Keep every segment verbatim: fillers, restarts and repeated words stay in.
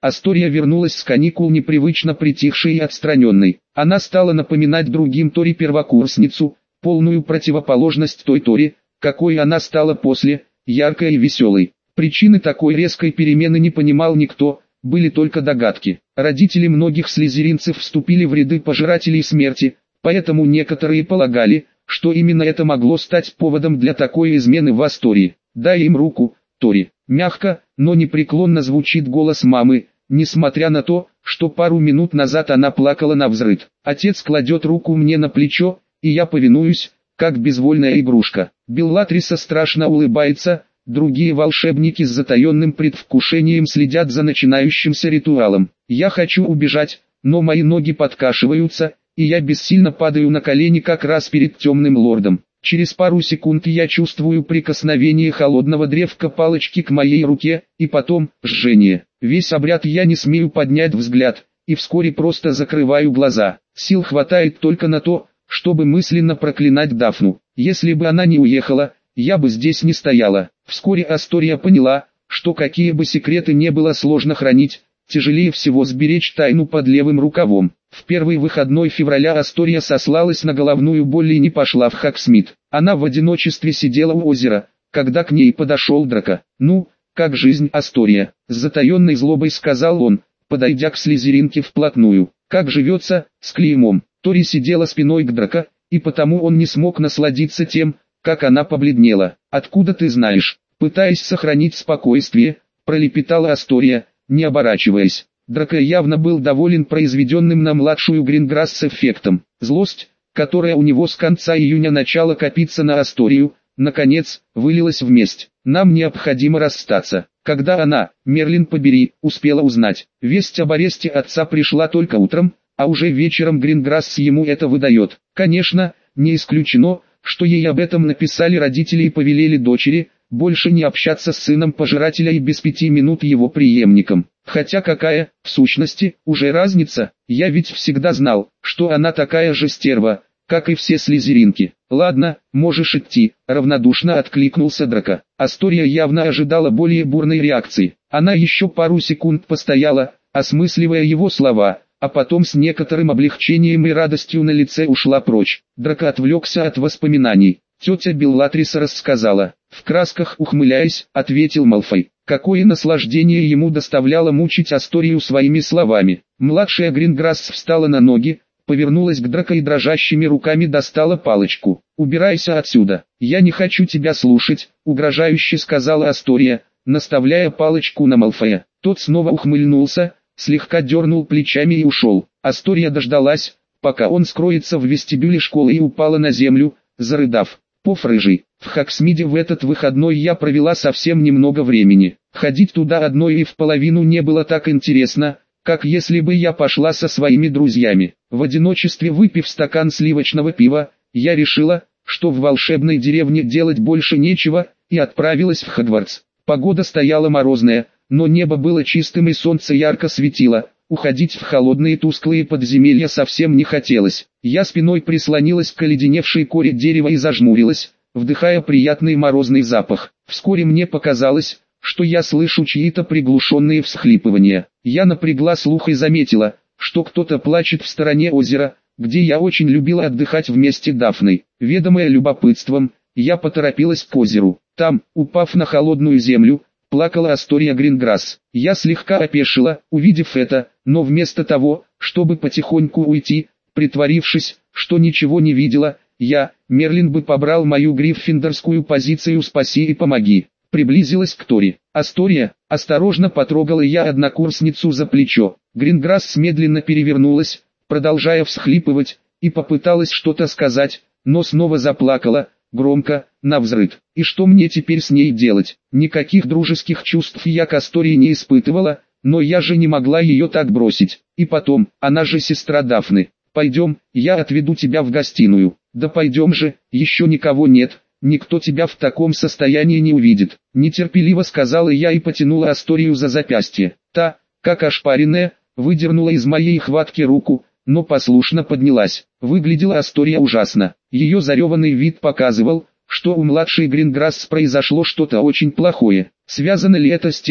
Астория вернулась с каникул непривычно притихшей и отстраненной. Она стала напоминать другим Тори первокурсницу, полную противоположность той Тори, какой она стала после, яркой и веселой. Причины такой резкой перемены не понимал никто, были только догадки. Родители многих слизеринцев вступили в ряды пожирателей смерти, поэтому некоторые полагали, что именно это могло стать поводом для такой измены в Астории. «Дай им руку, Тори». Мягко, но непреклонно звучит голос мамы, несмотря на то, что пару минут назад она плакала навзрыд. Отец кладет руку мне на плечо, и я повинуюсь, как безвольная игрушка. Беллатриса страшно улыбается, другие волшебники с затаенным предвкушением следят за начинающимся ритуалом. Я хочу убежать, но мои ноги подкашиваются, и я бессильно падаю на колени как раз перед темным лордом. Через пару секунд я чувствую прикосновение холодного древка палочки к моей руке, и потом жжение. Весь обряд я не смею поднять взгляд, и вскоре просто закрываю глаза. Сил хватает только на то, чтобы мысленно проклинать Дафну. Если бы она не уехала, я бы здесь не стояла. Вскоре Астория поняла, что какие бы секреты не было сложно хранить, тяжелее всего сберечь тайну под левым рукавом. В первый выходной февраля Астория сослалась на головную боль и не пошла в Хоксмит. Она в одиночестве сидела у озера, когда к ней подошел Драко. «Ну, как жизнь, Астория?» — с затаенной злобой сказал он, подойдя к слизеринке вплотную. «Как живется, с клеймом?» Тори сидела спиной к Драко, и потому он не смог насладиться тем, как она побледнела. «Откуда ты знаешь?» Пытаясь сохранить спокойствие, пролепетала Астория, не оборачиваясь. Драко явно был доволен произведенным на младшую Гринграсс эффектом. Злость, которая у него с конца июня начала копиться на Асторию, наконец, вылилась в месть. «Нам необходимо расстаться». Когда она, Мерлин побери, успела узнать. Весть об аресте отца пришла только утром, а уже вечером Гринграсс ему это выдает. Конечно, не исключено, что ей об этом написали родители и повелели дочери, больше не общаться с сыном пожирателя и без пяти минут его преемником. Хотя какая, в сущности, уже разница, я ведь всегда знал, что она такая же стерва, как и все слизеринки. «Ладно, можешь идти», — равнодушно откликнулся Драко. Астория явно ожидала более бурной реакции. Она еще пару секунд постояла, осмысливая его слова, а потом с некоторым облегчением и радостью на лице ушла прочь. Драко отвлекся от воспоминаний. Тетя Беллатриса рассказала. В красках ухмыляясь, ответил Малфой. Какое наслаждение ему доставляло мучить Асторию своими словами. Младшая Гринграсс встала на ноги, повернулась к Драко и дрожащими руками достала палочку. «Убирайся отсюда, я не хочу тебя слушать», — угрожающе сказала Астория, наставляя палочку на Малфоя. Тот снова ухмыльнулся, слегка дернул плечами и ушел. Астория дождалась, пока он скроется в вестибюле школы, и упала на землю, зарыдав. «Поф, рыжий, в Хоксмиде в этот выходной я провела совсем немного времени. Ходить туда одной и в половину не было так интересно, как если бы я пошла со своими друзьями. В одиночестве выпив стакан сливочного пива, я решила, что в волшебной деревне делать больше нечего, и отправилась в Хогвартс. Погода стояла морозная, но небо было чистым и солнце ярко светило. Уходить в холодные тусклые подземелья совсем не хотелось. Я спиной прислонилась к оледеневшей коре дерева и зажмурилась, вдыхая приятный морозный запах. Вскоре мне показалось, что я слышу чьи-то приглушенные всхлипывания. Я напрягла слух и заметила, что кто-то плачет в стороне озера, где я очень любила отдыхать вместе с Дафной. Ведомая любопытством, я поторопилась к озеру. Там, упав на холодную землю, плакала Астория Гринграсс. Я слегка опешила, увидев это, но вместо того, чтобы потихоньку уйти, притворившись, что ничего не видела, я, Мерлин, бы побрал мою гриффиндорскую позицию «спаси и помоги». Приблизилась к Тори. «Астория», осторожно потрогала я однокурсницу за плечо. Гринграсс медленно перевернулась, продолжая всхлипывать, и попыталась что-то сказать, но снова заплакала, громко, навзрыд. И что мне теперь с ней делать? Никаких дружеских чувств я к Астории не испытывала, но я же не могла ее так бросить. И потом, она же сестра Дафны. «Пойдем, я отведу тебя в гостиную». «Да пойдем же, еще никого нет, никто тебя в таком состоянии не увидит», — нетерпеливо сказала я и потянула Асторию за запястье. Та, как ошпаренная, выдернула из моей хватки руку, но послушно поднялась. Выглядела Астория ужасно. Ее зареванный вид показывал, что у младшей Гринграсс произошло что-то очень плохое. Связано ли это с тем,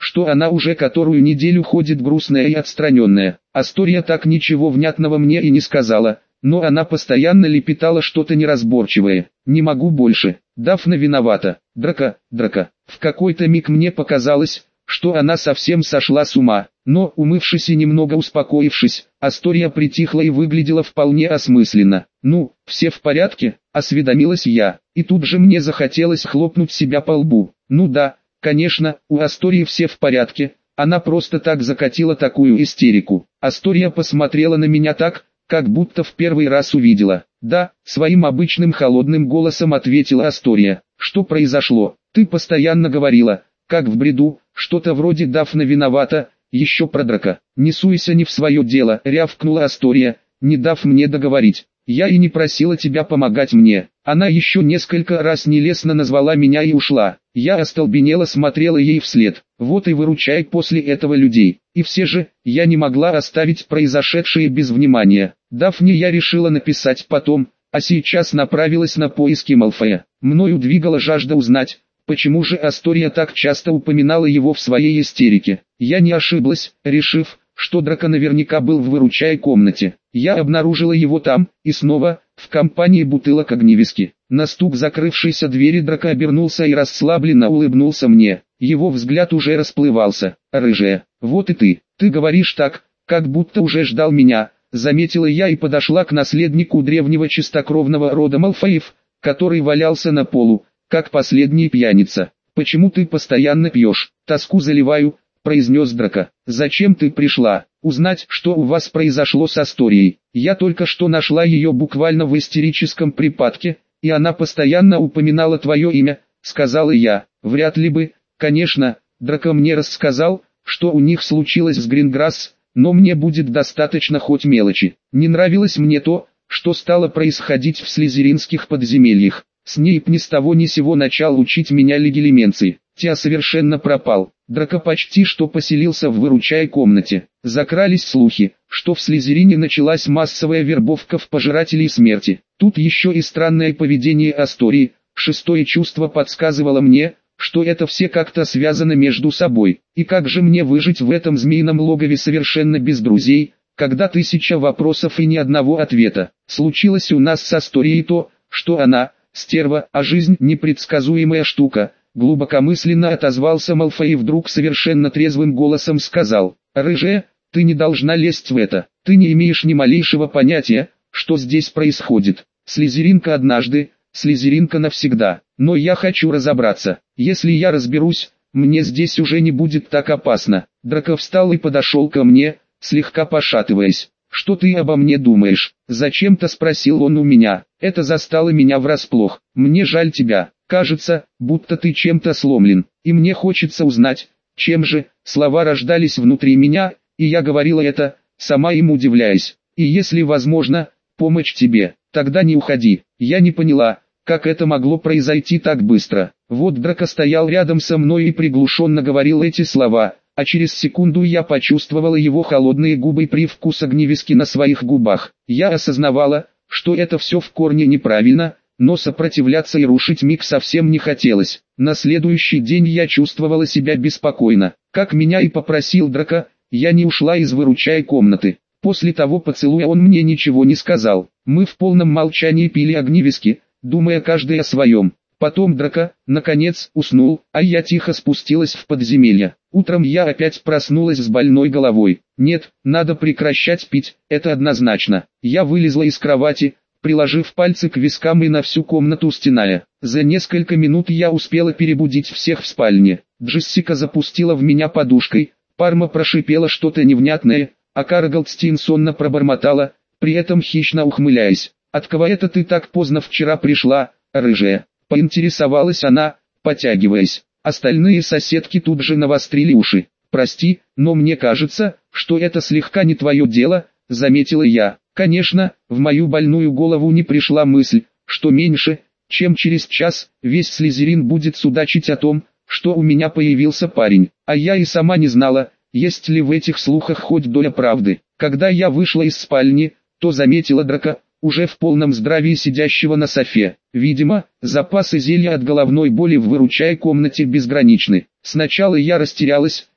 что она уже которую неделю ходит грустная и отстраненная. Астория так ничего внятного мне и не сказала, но она постоянно лепетала что-то неразборчивое. «Не могу больше. Дафна виновата. Драка, Драка». В какой-то миг мне показалось, что она совсем сошла с ума, но, умывшись и немного успокоившись, Астория притихла и выглядела вполне осмысленно. «Ну, все в порядке?» – осведомилась я, и тут же мне захотелось хлопнуть себя по лбу. «Ну да, конечно, у Астории все в порядке, она просто так закатила такую истерику». Астория посмотрела на меня так, как будто в первый раз увидела. «Да», — своим обычным холодным голосом ответила Астория. «Что произошло? Ты постоянно говорила, как в бреду, что-то вроде Дафна виновата, еще про Драка». «Не суйся не в свое дело», — рявкнула Астория, не дав мне договорить. «Я и не просила тебя помогать мне». Она еще несколько раз нелестно назвала меня и ушла. Я остолбенело смотрела ей вслед. Вот и выручай после этого людей. И все же, я не могла оставить произошедшее без внимания. Дафне я решила написать потом, а сейчас направилась на поиски Малфоя. Мною двигала жажда узнать, почему же Астория так часто упоминала его в своей истерике. Я не ошиблась, решив, что Драко наверняка был в выручай комнате. Я обнаружила его там, и снова, в компании бутылок огневиски. На стук закрывшейся двери Драко обернулся и расслабленно улыбнулся мне. Его взгляд уже расплывался. «Рыжая, вот и ты, ты говоришь так, как будто уже ждал меня», заметила я и подошла к наследнику древнего чистокровного рода Малфоев, который валялся на полу, как последний пьяница. «Почему ты постоянно пьешь? Тоску заливаю», произнес Драко. «Зачем ты пришла? Узнать, что у вас произошло с Асторией. Я только что нашла ее буквально в истерическом припадке, и она постоянно упоминала твое имя», сказала я. «Вряд ли бы, конечно, Драко мне рассказал, что у них случилось с Гринграсс, но мне будет достаточно хоть мелочи. Не нравилось мне то, что стало происходить в слизеринских подземельях. Снейп ни с того ни сего начал учить меня легилименции. Тя совершенно пропал. Драко почти что поселился в выручай комнате. Закрались слухи, что в Слизерине началась массовая вербовка в пожирателей смерти. Тут еще и странное поведение Астории. Шестое чувство подсказывало мне, что это все как-то связано между собой. И как же мне выжить в этом змеином логове совершенно без друзей, когда тысяча вопросов и ни одного ответа? Случилось у нас с Асторией то, что она, стерва, а жизнь непредсказуемая штука. Глубокомысленно отозвался Малфой и вдруг совершенно трезвым голосом сказал: «Рыжая, ты не должна лезть в это, ты не имеешь ни малейшего понятия, что здесь происходит. Слизеринка однажды, слизеринка навсегда, но я хочу разобраться. Если я разберусь, мне здесь уже не будет так опасно». Драко встал и подошел ко мне, слегка пошатываясь. «Что ты обо мне думаешь?» — зачем-то спросил он у меня. Это застало меня врасплох. «Мне жаль тебя. Кажется, будто ты чем-то сломлен, и мне хочется узнать, чем же». Слова рождались внутри меня, и я говорила это, сама им удивляясь. «И если возможно, помочь тебе, тогда не уходи». Я не поняла, как это могло произойти так быстро. Вот Драко стоял рядом со мной и приглушенно говорил эти слова, а через секунду я почувствовала его холодные губы и привкус огневиски на своих губах. Я осознавала, что это все в корне неправильно, но сопротивляться и рушить миг совсем не хотелось. На следующий день я чувствовала себя беспокойно. Как меня и попросил Драко, я не ушла из выручай комнаты. После того поцелуя он мне ничего не сказал. Мы в полном молчании пили огневиски, думая каждый о своем. Потом Драко, наконец, уснул, а я тихо спустилась в подземелье. Утром я опять проснулась с больной головой. Нет, надо прекращать пить, это однозначно. Я вылезла из кровати, приложив пальцы к вискам и на всю комнату стеная. За несколько минут я успела перебудить всех в спальне. Джессика запустила в меня подушкой, Парма прошипела что-то невнятное, а Кара Голдстин сонно пробормотала, при этом хищно ухмыляясь. «От кого это ты так поздно вчера пришла, рыжая?» — поинтересовалась она, потягиваясь. Остальные соседки тут же навострили уши. «Прости, но мне кажется, что это слегка не твое дело», — заметила я. Конечно, в мою больную голову не пришла мысль, что меньше, чем через час, весь Слизерин будет судачить о том, что у меня появился парень. А я и сама не знала, есть ли в этих слухах хоть доля правды. Когда я вышла из спальни, то заметила Драко, уже в полном здравии сидящего на софе. Видимо, запасы зелья от головной боли в выручай комнате безграничны. Сначала я растерялась,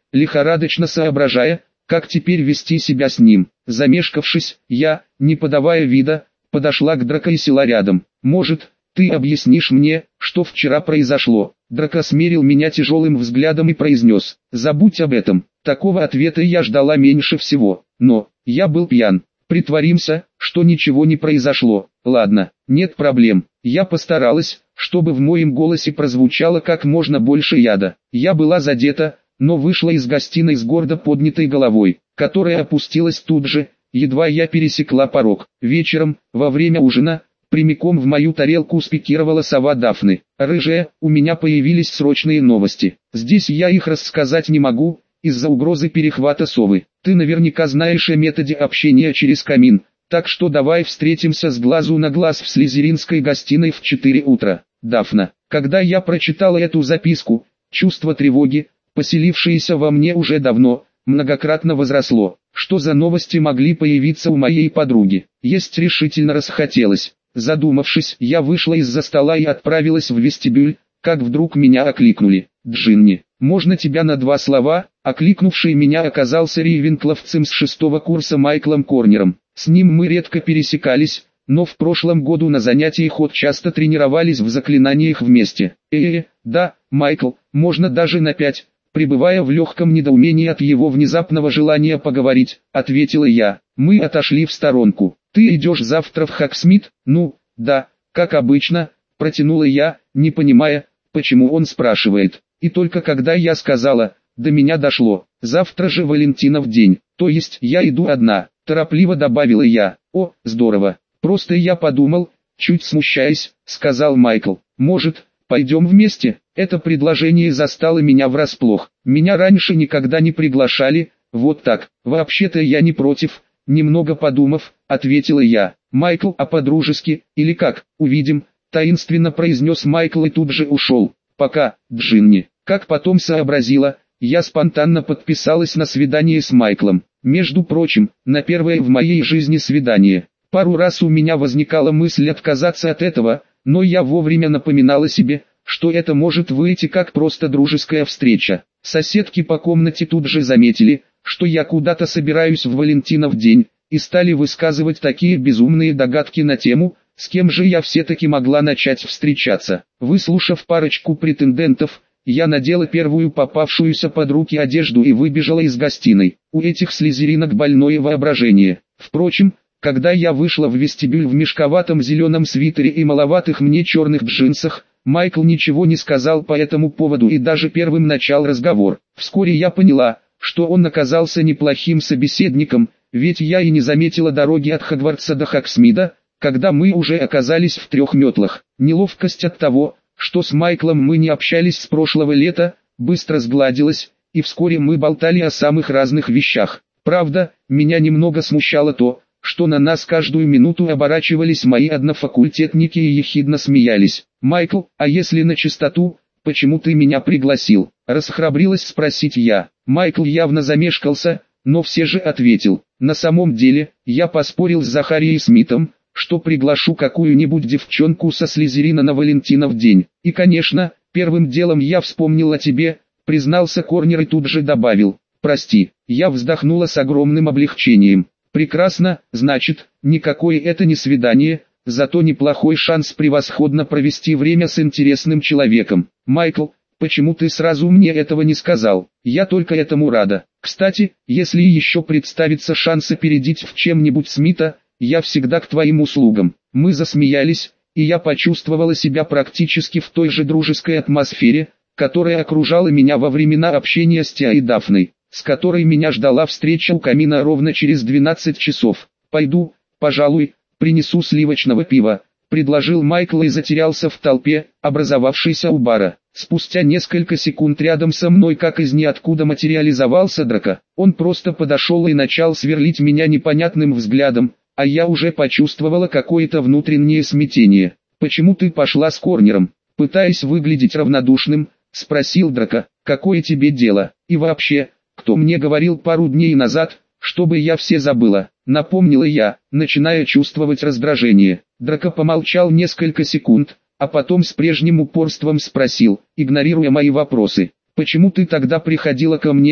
лихорадочно соображая, как теперь вести себя с ним. Замешкавшись, я, не подавая вида, подошла к Драко и села рядом. «Может, ты объяснишь мне, что вчера произошло?» Драко смерил меня тяжелым взглядом и произнес: «Забудь об этом». Такого ответа я ждала меньше всего, но я был пьян. Притворимся, что ничего не произошло. Ладно, нет проблем. Я постаралась, чтобы в моем голосе прозвучало как можно больше яда. Я была задета, но вышла из гостиной с гордо поднятой головой, которая опустилась тут же, едва я пересекла порог. Вечером, во время ужина, прямиком в мою тарелку спикировала сова Дафны. «Рыжая, у меня появились срочные новости. Здесь я их рассказать не могу, из-за угрозы перехвата совы. Ты наверняка знаешь о методе общения через камин, так что давай встретимся с глазу на глаз в слизеринской гостиной в четыре утра. Дафна». Когда я прочитала эту записку, чувство тревоги, поселившееся во мне уже давно, многократно возросло. Что за новости могли появиться у моей подруги? Есть решительно расхотелось. Задумавшись, я вышла из-за стола и отправилась в вестибюль, как вдруг меня окликнули. «Джинни, можно тебя на два слова?» Окликнувший меня оказался рейвенкловцем с шестого курса Майклом Корнером. С ним мы редко пересекались, но в прошлом году на занятиях от часто тренировались в заклинаниях вместе. «Э-э, да, Майкл, можно даже на пять», пребывая в легком недоумении от его внезапного желания поговорить, ответила я. Мы отошли в сторонку. «Ты идешь завтра в Хаксмит?» «Ну, да, как обычно», протянула я, не понимая, почему он спрашивает. И только когда я сказала, до меня дошло. «Завтра же Валентинов день, то есть я иду одна», торопливо добавила я. «О, здорово, просто я подумал», чуть смущаясь, сказал Майкл. «Может, пойдем вместе?» Это предложение застало меня врасплох. Меня раньше никогда не приглашали, вот так. «Вообще-то я не против», немного подумав, ответила я. «Майкл, а по-дружески, или как? Увидим», таинственно произнес Майкл и тут же ушел. «Пока, Джинни». Как потом сообразила, я спонтанно подписалась на свидание с Майклом. Между прочим, на первое в моей жизни свидание. Пару раз у меня возникала мысль отказаться от этого, но я вовремя напоминала себе, что это может выйти как просто дружеская встреча. Соседки по комнате тут же заметили, что я куда-то собираюсь в Валентинов день, и стали высказывать такие безумные догадки на тему, с кем же я все-таки могла начать встречаться. Выслушав парочку претендентов, я надела первую попавшуюся под руки одежду и выбежала из гостиной. У этих слизеринок больное воображение. Впрочем, когда я вышла в вестибюль в мешковатом зеленом свитере и маловатых мне черных джинсах, Майкл ничего не сказал по этому поводу и даже первым начал разговор. Вскоре я поняла, что он оказался неплохим собеседником, ведь я и не заметила дороги от Хогвартса до Хоксмида, когда мы уже оказались в трех метлах. Неловкость от того, что с Майклом мы не общались с прошлого лета, быстро сгладилась, и вскоре мы болтали о самых разных вещах. Правда, меня немного смущало то, что на нас каждую минуту оборачивались мои однофакультетники и ехидно смеялись. «Майкл, а если на чистоту, почему ты меня пригласил?» Расхрабрилась спросить я. Майкл явно замешкался, но все же ответил. «На самом деле, я поспорил с Захарией Смитом, что приглашу какую-нибудь девчонку со Слизерина на Валентинов день. И конечно, первым делом я вспомнил о тебе», признался Корнер и тут же добавил. «Прости». Я вздохнула с огромным облегчением. «Прекрасно, значит, никакое это не свидание, зато неплохой шанс превосходно провести время с интересным человеком. Майкл, почему ты сразу мне этого не сказал? Я только этому рада. Кстати, если еще представится шанс опередить в чем-нибудь Смита, я всегда к твоим услугам». Мы засмеялись, и я почувствовала себя практически в той же дружеской атмосфере, которая окружала меня во времена общения с Тиа и Дафной, с которой меня ждала встреча у камина ровно через двенадцать часов. «Пойду, пожалуй, принесу сливочного пива», предложил Майкл и затерялся в толпе, образовавшейся у бара. Спустя несколько секунд рядом со мной как из ниоткуда материализовался Драко. Он просто подошел и начал сверлить меня непонятным взглядом, а я уже почувствовала какое-то внутреннее смятение. «Почему ты пошла с Корнером?» Пытаясь выглядеть равнодушным, спросил Драко. «Какое тебе дело? И вообще, кто мне говорил пару дней назад, чтобы я все забыла?» Напомнила я, начиная чувствовать раздражение. Драко помолчал несколько секунд, а потом с прежним упорством спросил, игнорируя мои вопросы. «Почему ты тогда приходила ко мне,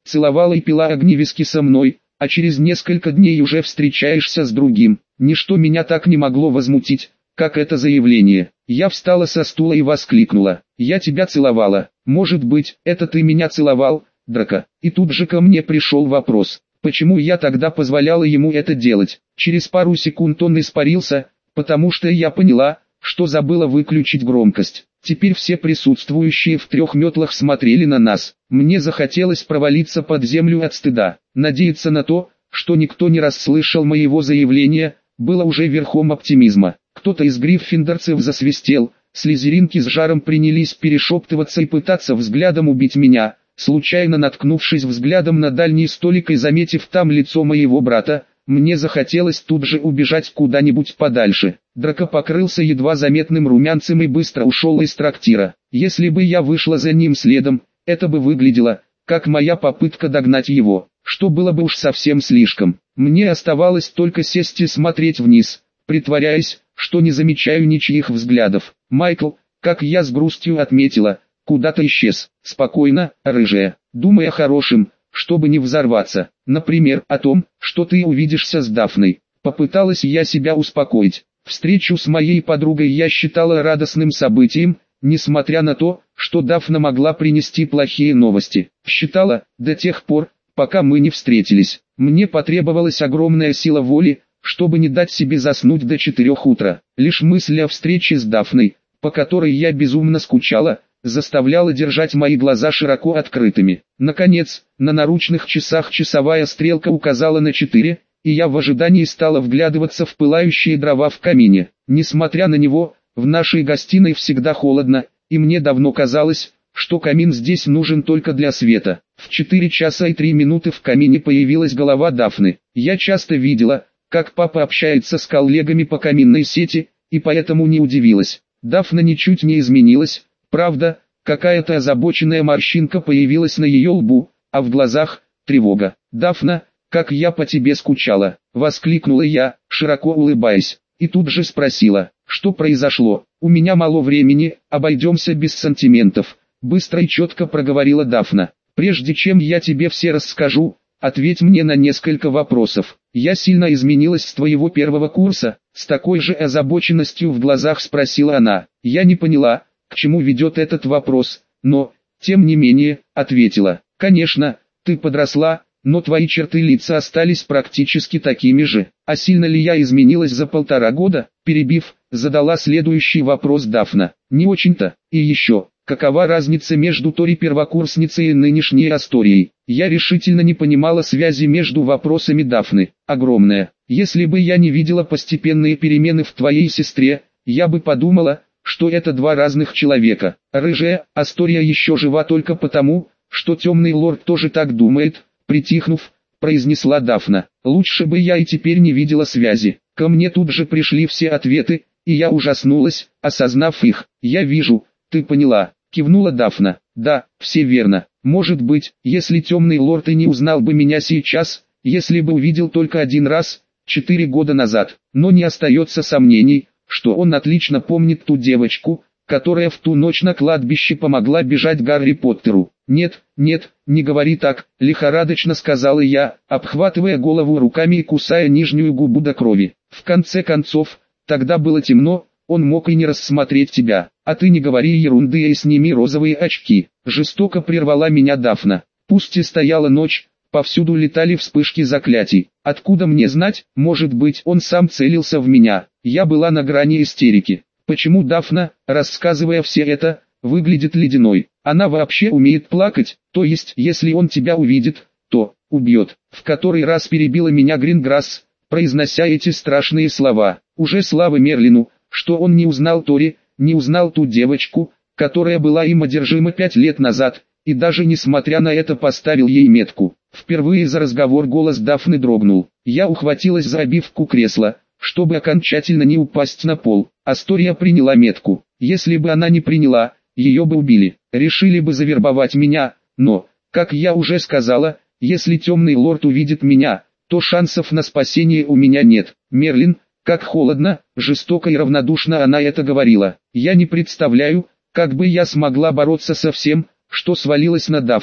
целовала и пила огневиски со мной, а через несколько дней уже встречаешься с другим. Ничто меня так не могло возмутить, как это заявление. Я встала со стула и воскликнула: «Я тебя целовала. Может быть, это ты меня целовал, Драко?» И тут же ко мне пришел вопрос: почему я тогда позволяла ему это делать? Через пару секунд он испарился, потому что я поняла, что забыла выключить громкость. Теперь все присутствующие в трех метлах смотрели на нас. Мне захотелось провалиться под землю от стыда. Надеяться на то, что никто не расслышал моего заявления, было уже верхом оптимизма. Кто-то из гриффиндорцев засвистел, слизеринки с жаром принялись перешептываться и пытаться взглядом убить меня, случайно наткнувшись взглядом на дальний столик и заметив там лицо моего брата. Мне захотелось тут же убежать куда-нибудь подальше. Драко покрылся едва заметным румянцем и быстро ушел из трактира. Если бы я вышла за ним следом, это бы выглядело, как моя попытка догнать его, что было бы уж совсем слишком. Мне оставалось только сесть и смотреть вниз, притворяясь, что не замечаю ничьих взглядов. Майкл, как я с грустью отметила, куда-то исчез. Спокойно, рыжая, думай о хорошем, чтобы не взорваться. Например, о том, что ты увидишься с Дафной. Попыталась я себя успокоить. Встречу с моей подругой я считала радостным событием, несмотря на то, что Дафна могла принести плохие новости. Считала, до тех пор, пока мы не встретились. Мне потребовалась огромная сила воли, чтобы не дать себе заснуть до четырех утра. Лишь мысль о встрече с Дафной, по которой я безумно скучала, заставляла держать мои глаза широко открытыми. Наконец, на наручных часах часовая стрелка указала на четыре, и я в ожидании стала вглядываться в пылающие дрова в камине. Несмотря на него, в нашей гостиной всегда холодно, и мне давно казалось, что камин здесь нужен только для света. В четыре часа и три минуты в камине появилась голова Дафны. Я часто видела, как папа общается с коллегами по каминной сети, и поэтому не удивилась. Дафна ничуть не изменилась. Правда, какая-то озабоченная морщинка появилась на ее лбу, а в глазах – тревога. «Дафна, как я по тебе скучала!» – воскликнула я, широко улыбаясь, и тут же спросила, что произошло. «У меня мало времени, обойдемся без сантиментов», – быстро и четко проговорила Дафна. «Прежде чем я тебе все расскажу, ответь мне на несколько вопросов. Я сильно изменилась с твоего первого курса?» С такой же озабоченностью в глазах спросила она. Я не поняла, к чему ведет этот вопрос, но, тем не менее, ответила: «Конечно, ты подросла, но твои черты лица остались практически такими же. А сильно ли я изменилась за полтора года?» Перебив, задала следующий вопрос Дафна. «Не очень-то. И еще, какова разница между Тори первокурсницей и нынешней Асторией?» Я решительно не понимала связи между вопросами Дафны. «Огромная. Если бы я не видела постепенные перемены в твоей сестре, я бы подумала, что это два разных человека. Рыжая Астория еще жива только потому, что темный лорд тоже так думает», притихнув, произнесла Дафна. «Лучше бы я и теперь не видела связи». Ко мне тут же пришли все ответы, и я ужаснулась, осознав их. «Я вижу, ты поняла», кивнула Дафна. «Да, все верно. Может быть, если темный лорд и не узнал бы меня сейчас, если бы увидел только один раз, четыре года назад, но не остается сомнений, что он отлично помнит ту девочку, которая в ту ночь на кладбище помогла бежать Гарри Поттеру». «Нет, нет, не говори так», — лихорадочно сказала я, обхватывая голову руками и кусая нижнюю губу до крови. «В конце концов, тогда было темно, он мог и не рассмотреть тебя. А ты не говори ерунды и сними розовые очки», — жестоко прервала меня Дафна. Пусть и стояла ночь, повсюду летали вспышки заклятий. Откуда мне знать, может быть, он сам целился в меня. Я была на грани истерики. Почему Дафна, рассказывая все это, выглядит ледяной? Она вообще умеет плакать, то есть, если он тебя увидит, то убьет. В который раз перебила меня Гринграсс, произнося эти страшные слова. Уже слава Мерлину, что он не узнал Тори, не узнал ту девочку, которая была им одержима пять лет назад, и даже несмотря на это поставил ей метку. Впервые за разговор голос Дафны дрогнул. Я ухватилась за обивку кресла, чтобы окончательно не упасть на пол. Астория приняла метку. Если бы она не приняла, ее бы убили. Решили бы завербовать меня, но, как я уже сказала, если темный лорд увидит меня, то шансов на спасение у меня нет. Мерлин, как холодно, жестоко и равнодушно она это говорила. Я не представляю, как бы я смогла бороться со всем, что свалилось на Дафну.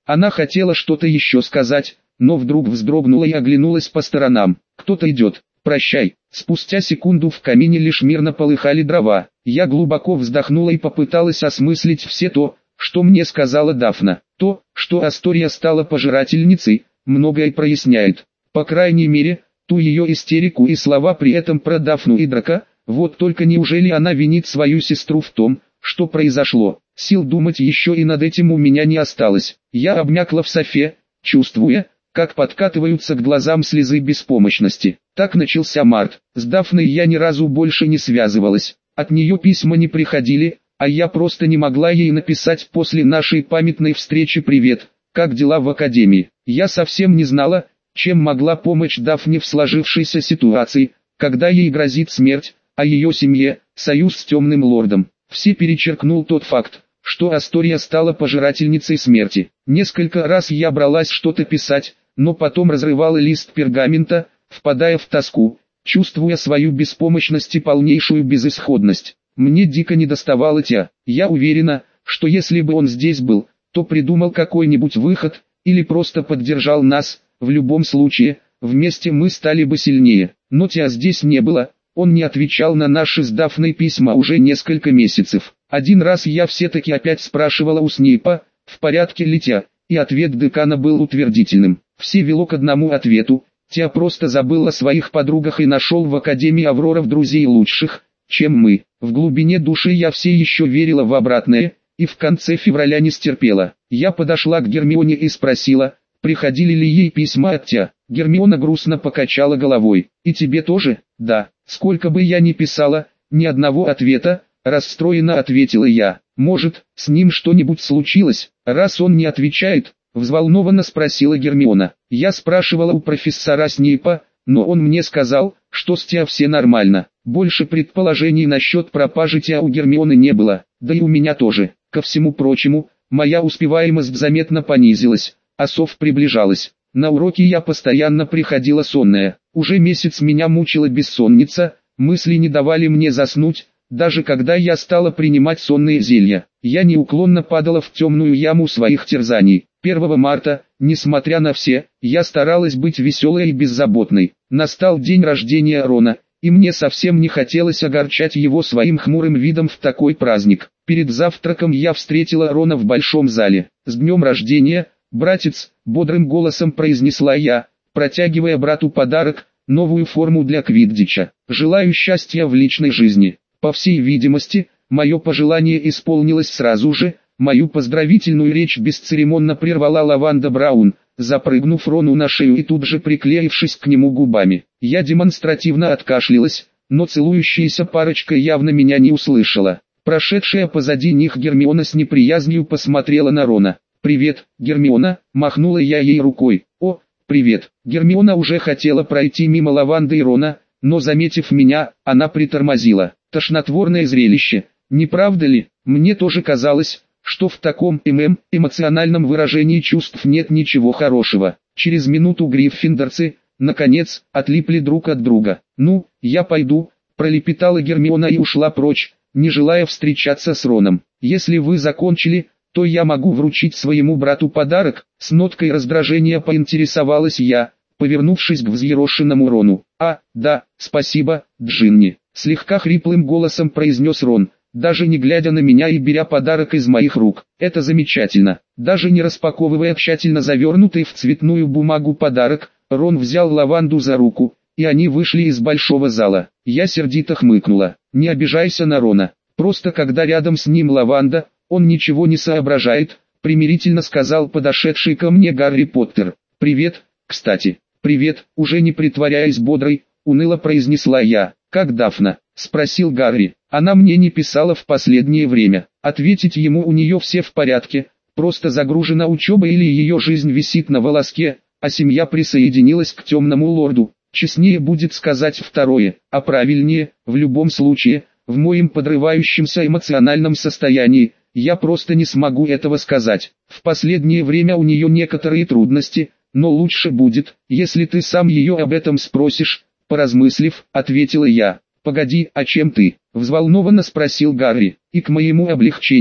Она хотела что-то еще сказать, но вдруг вздрогнула и оглянулась по сторонам. Кто-то идет. «Прощай». Спустя секунду в камине лишь мирно полыхали дрова. Я глубоко вздохнула и попыталась осмыслить все то, что мне сказала Дафна. То, что Астория стала пожирательницей, многое проясняет. По крайней мере, ту ее истерику и слова при этом про Дафну и Драка. Вот только неужели она винит свою сестру в том, что произошло? Сил думать еще и над этим у меня не осталось. Я обмякла в софе, чувствуя, как подкатываются к глазам слезы беспомощности. Так начался март. С Дафной я ни разу больше не связывалась. От нее письма не приходили, а я просто не могла ей написать после нашей памятной встречи «Привет, как дела в академии?». Я совсем не знала, чем могла помочь Дафне в сложившейся ситуации, когда ей грозит смерть, а ее семье – союз с темным лордом. Все перечеркнул тот факт, что Астория стала пожирательницей смерти. Несколько раз я бралась что-то писать, но потом разрывала лист пергамента, впадая в тоску, чувствуя свою беспомощность и полнейшую безысходность. Мне дико недоставало Тя. Я уверена, что если бы он здесь был, то придумал какой-нибудь выход, или просто поддержал нас. В любом случае, вместе мы стали бы сильнее. Но Тя здесь не было, он не отвечал на наши с Дафной письма уже несколько месяцев. Один раз я все-таки опять спрашивала у Снейпа, в порядке ли Тя, и ответ декана был утвердительным. Все вело к одному ответу: Тя просто забыл о своих подругах и нашел в Академии Авроров друзей лучших, чем мы. В глубине души я все еще верила в обратное, и в конце февраля не стерпела. Я подошла к Гермионе и спросила, приходили ли ей письма от Тя. Гермиона грустно покачала головой. «И тебе тоже?» «Да». «Сколько бы я ни писала, ни одного ответа», расстроенно ответила я. «Может, с ним что-нибудь случилось, раз он не отвечает?» Взволнованно спросила Гермиона. Я спрашивала у профессора Снейпа, но он мне сказал, что с Тя все нормально. Больше предположений насчет пропажи Тя у Гермионы не было, да и у меня тоже. Ко всему прочему, моя успеваемость заметно понизилась, а сов приближалась. На уроки я постоянно приходила сонная. Уже месяц меня мучила бессонница, мысли не давали мне заснуть, даже когда я стала принимать сонные зелья. Я неуклонно падала в темную яму своих терзаний. первого марта, несмотря на все, я старалась быть веселой и беззаботной. Настал день рождения Рона, и мне совсем не хотелось огорчать его своим хмурым видом в такой праздник. Перед завтраком я встретила Рона в большом зале. «С днем рождения, братец!» — бодрым голосом произнесла я, протягивая брату подарок, новую форму для квиддича. «Желаю счастья в личной жизни». По всей видимости, мое пожелание исполнилось сразу же. Мою поздравительную речь бесцеремонно прервала Лаванда Браун, запрыгнув Рону на шею и тут же приклеившись к нему губами. Я демонстративно откашлялась, но целующаяся парочка явно меня не услышала. Прошедшая позади них Гермиона с неприязнью посмотрела на Рона. «Привет, Гермиона», — махнула я ей рукой. «О, привет». Гермиона уже хотела пройти мимо Лаванды и Рона, но заметив меня, она притормозила. Тошнотворное зрелище, не правда ли? Мне тоже казалось, что в таком ММ эмоциональном выражении чувств нет ничего хорошего. Через минуту гриффиндорцы, наконец, отлипли друг от друга. «Ну, я пойду», — пролепетала Гермиона и ушла прочь, не желая встречаться с Роном. «Если вы закончили, то я могу вручить своему брату подарок», — с ноткой раздражения поинтересовалась я, повернувшись к взъерошенному Рону. «А, да, спасибо, Джинни», — слегка хриплым голосом произнес Рон, даже не глядя на меня и беря подарок из моих рук. «Это замечательно». Даже не распаковывая тщательно завернутый в цветную бумагу подарок, Рон взял Лаванду за руку, и они вышли из большого зала. Я сердито хмыкнула. «Не обижайся на Рона. Просто когда рядом с ним Лаванда, он ничего не соображает», примирительно сказал подошедший ко мне Гарри Поттер. «Привет, кстати». «Привет», уже не притворяясь бодрой, уныло произнесла я. «Как Дафна?» — спросил Гарри. «Она мне не писала в последнее время». Ответить ему: у нее все в порядке, просто загружена учебой или ее жизнь висит на волоске, а семья присоединилась к темному лорду. Честнее будет сказать второе, а правильнее, в любом случае, в моем подрывающемся эмоциональном состоянии, я просто не смогу этого сказать. В последнее время у нее некоторые трудности, но лучше будет, если ты сам ее об этом спросишь. Поразмыслив, ответила я. «Погоди, а чем ты?» — взволнованно спросил Гарри. И к моему облегчению,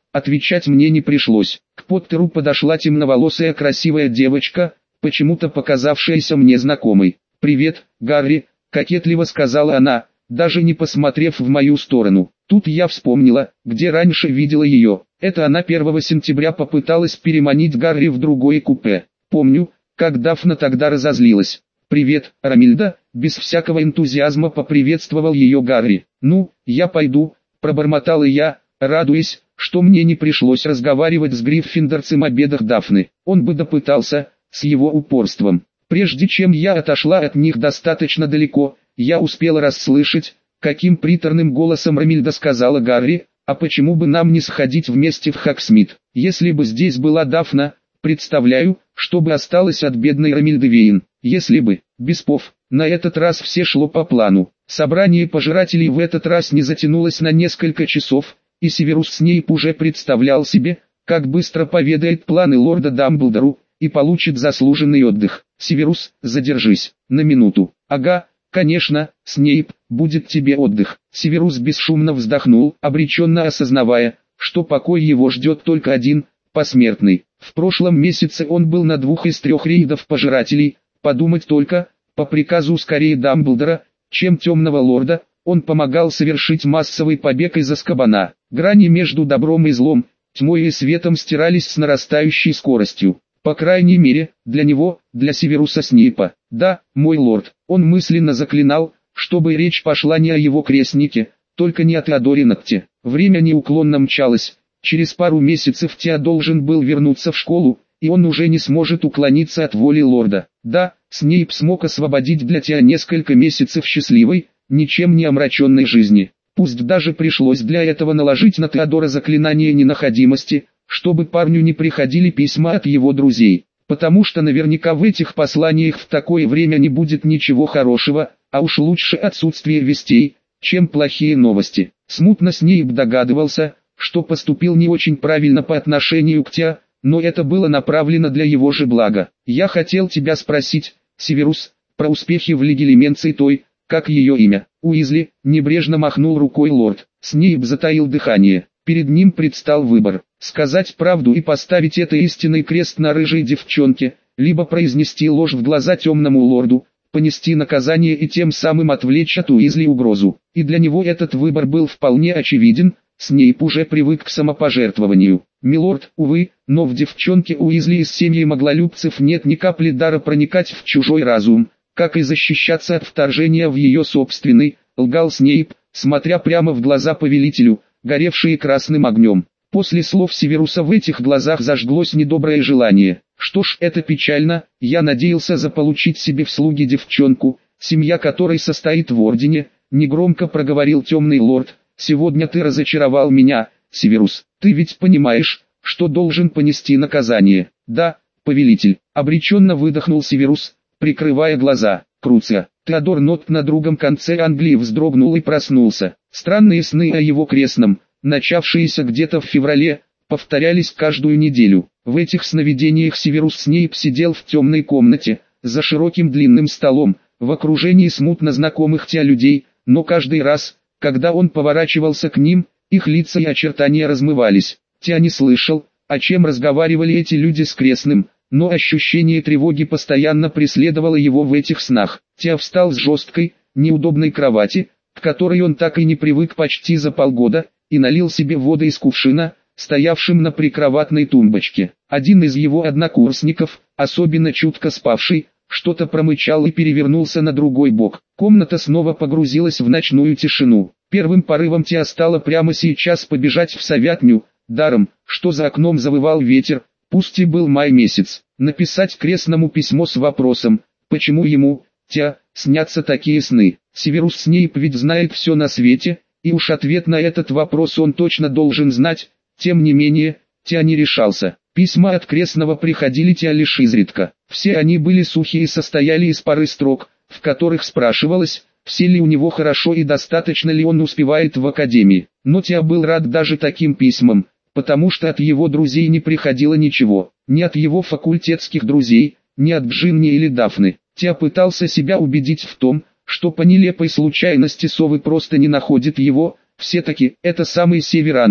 Отвечать мне не пришлось. К Поттеру подошла темноволосая красивая девочка, почему-то показавшаяся мне знакомой. «Привет, Гарри», — кокетливо сказала она, даже не посмотрев в мою сторону. Тут я вспомнила, где раньше видела ее. Это она первого сентября попыталась переманить Гарри в другое купе. Помню, как Дафна тогда разозлилась. «Привет, Ромильда», — без всякого энтузиазма поприветствовал ее Гарри. «Ну, я пойду», — пробормотала я, радуясь, что мне не пришлось разговаривать с гриффиндорцем о бедах Дафны. Он бы допытался, с его упорством. Прежде чем я отошла от них достаточно далеко, я успела расслышать, каким приторным голосом Ромильда сказала Гарри: «А почему бы нам не сходить вместе в Хогсмит? Если бы здесь была Дафна, представляю, что бы осталось от бедной Ромильды Вейн. Если бы, без пов». На этот раз все шло по плану. Собрание пожирателей в этот раз не затянулось на несколько часов, и Северус Снейп уже представлял себе, как быстро поведает планы лорда Дамблдору и получит заслуженный отдых. «Северус, задержись, на минуту». «Ага, конечно, Снейп, будет тебе отдых». Северус бесшумно вздохнул, обреченно осознавая, что покой его ждет только один, посмертный. В прошлом месяце он был на двух из трех рейдов пожирателей, подумать только, по приказу скорее Дамблдора, чем Темного Лорда, он помогал совершить массовый побег из Азкабана. Грани между добром и злом, тьмой и светом стирались с нарастающей скоростью. По крайней мере, для него, для Северуса Снейпа. «Да, мой лорд», он мысленно заклинал, чтобы речь пошла не о его крестнике, только не о Теодоре Нокте. Время неуклонно мчалось. Через пару месяцев Тео должен был вернуться в школу, и он уже не сможет уклониться от воли лорда. Да, Снейп смог освободить для Тео несколько месяцев счастливой, ничем не омраченной жизни. Пусть даже пришлось для этого наложить на Теодора заклинание ненаходимости, чтобы парню не приходили письма от его друзей. Потому что наверняка в этих посланиях в такое время не будет ничего хорошего, а уж лучше отсутствие вестей, чем плохие новости. Смутно Снейп догадывался, что поступил не очень правильно по отношению к Тео, но это было направлено для его же блага. «Я хотел тебя спросить, Северус, про успехи в Лиге Леменций той, как ее имя?» «Уизли», небрежно махнул рукой лорд. Снейп затаил дыхание. Перед ним предстал выбор: сказать правду и поставить это истинный крест на рыжей девчонке, либо произнести ложь в глаза Темному Лорду, понести наказание и тем самым отвлечь от Уизли угрозу. И для него этот выбор был вполне очевиден. Снейп уже привык к самопожертвованию. «Милорд, увы, но в девчонке Уизли из семьи моглолюбцев нет ни капли дара проникать в чужой разум, как и защищаться от вторжения в ее собственный», — лгал Снейп, смотря прямо в глаза повелителю, горевшие красным огнем. После слов Северуса в этих глазах зажглось недоброе желание. «Что ж, это печально, я надеялся заполучить себе в слуги девчонку, семья которой состоит в Ордене», — негромко проговорил Темный Лорд. «Сегодня ты разочаровал меня, Северус. Ты ведь понимаешь, что должен понести наказание?» «Да, повелитель», — обреченно выдохнул Северус, прикрывая глаза. «Круция». Теодор Нокт на другом конце Англии вздрогнул и проснулся. Странные сны о его крестном, начавшиеся где-то в феврале, повторялись каждую неделю. В этих сновидениях Северус Снейп сидел в темной комнате, за широким длинным столом, в окружении смутно знакомых Тео людей, но каждый раз, когда он поворачивался к ним, их лица и очертания размывались. Тео не слышал, о чем разговаривали эти люди с крестным, но ощущение тревоги постоянно преследовало его в этих снах. Тео встал с жесткой, неудобной кровати, к которой он так и не привык почти за полгода, и налил себе воды из кувшина, стоявшим на прикроватной тумбочке. Один из его однокурсников, особенно чутко спавший, что-то промычал и перевернулся на другой бок. Комната снова погрузилась в ночную тишину. Первым порывом Тео стало прямо сейчас побежать в Совятню, даром, что за окном завывал ветер, пусть и был май месяц, написать крестному письмо с вопросом, почему ему, Тео, снятся такие сны. Северус Снейп ведь знает все на свете, и уж ответ на этот вопрос он точно должен знать. Тем не менее, Тео не решался. Письма от крестного приходили Тео лишь изредка. Все они были сухие и состояли из пары строк, в которых спрашивалось, все ли у него хорошо и достаточно ли он успевает в академии. Но Тео был рад даже таким письмам, потому что от его друзей не приходило ничего. Ни от его факультетских друзей, ни от Джинни или Дафны. Тео пытался себя убедить в том, что по нелепой случайности совы просто не находят его. Все-таки это самый север Англии,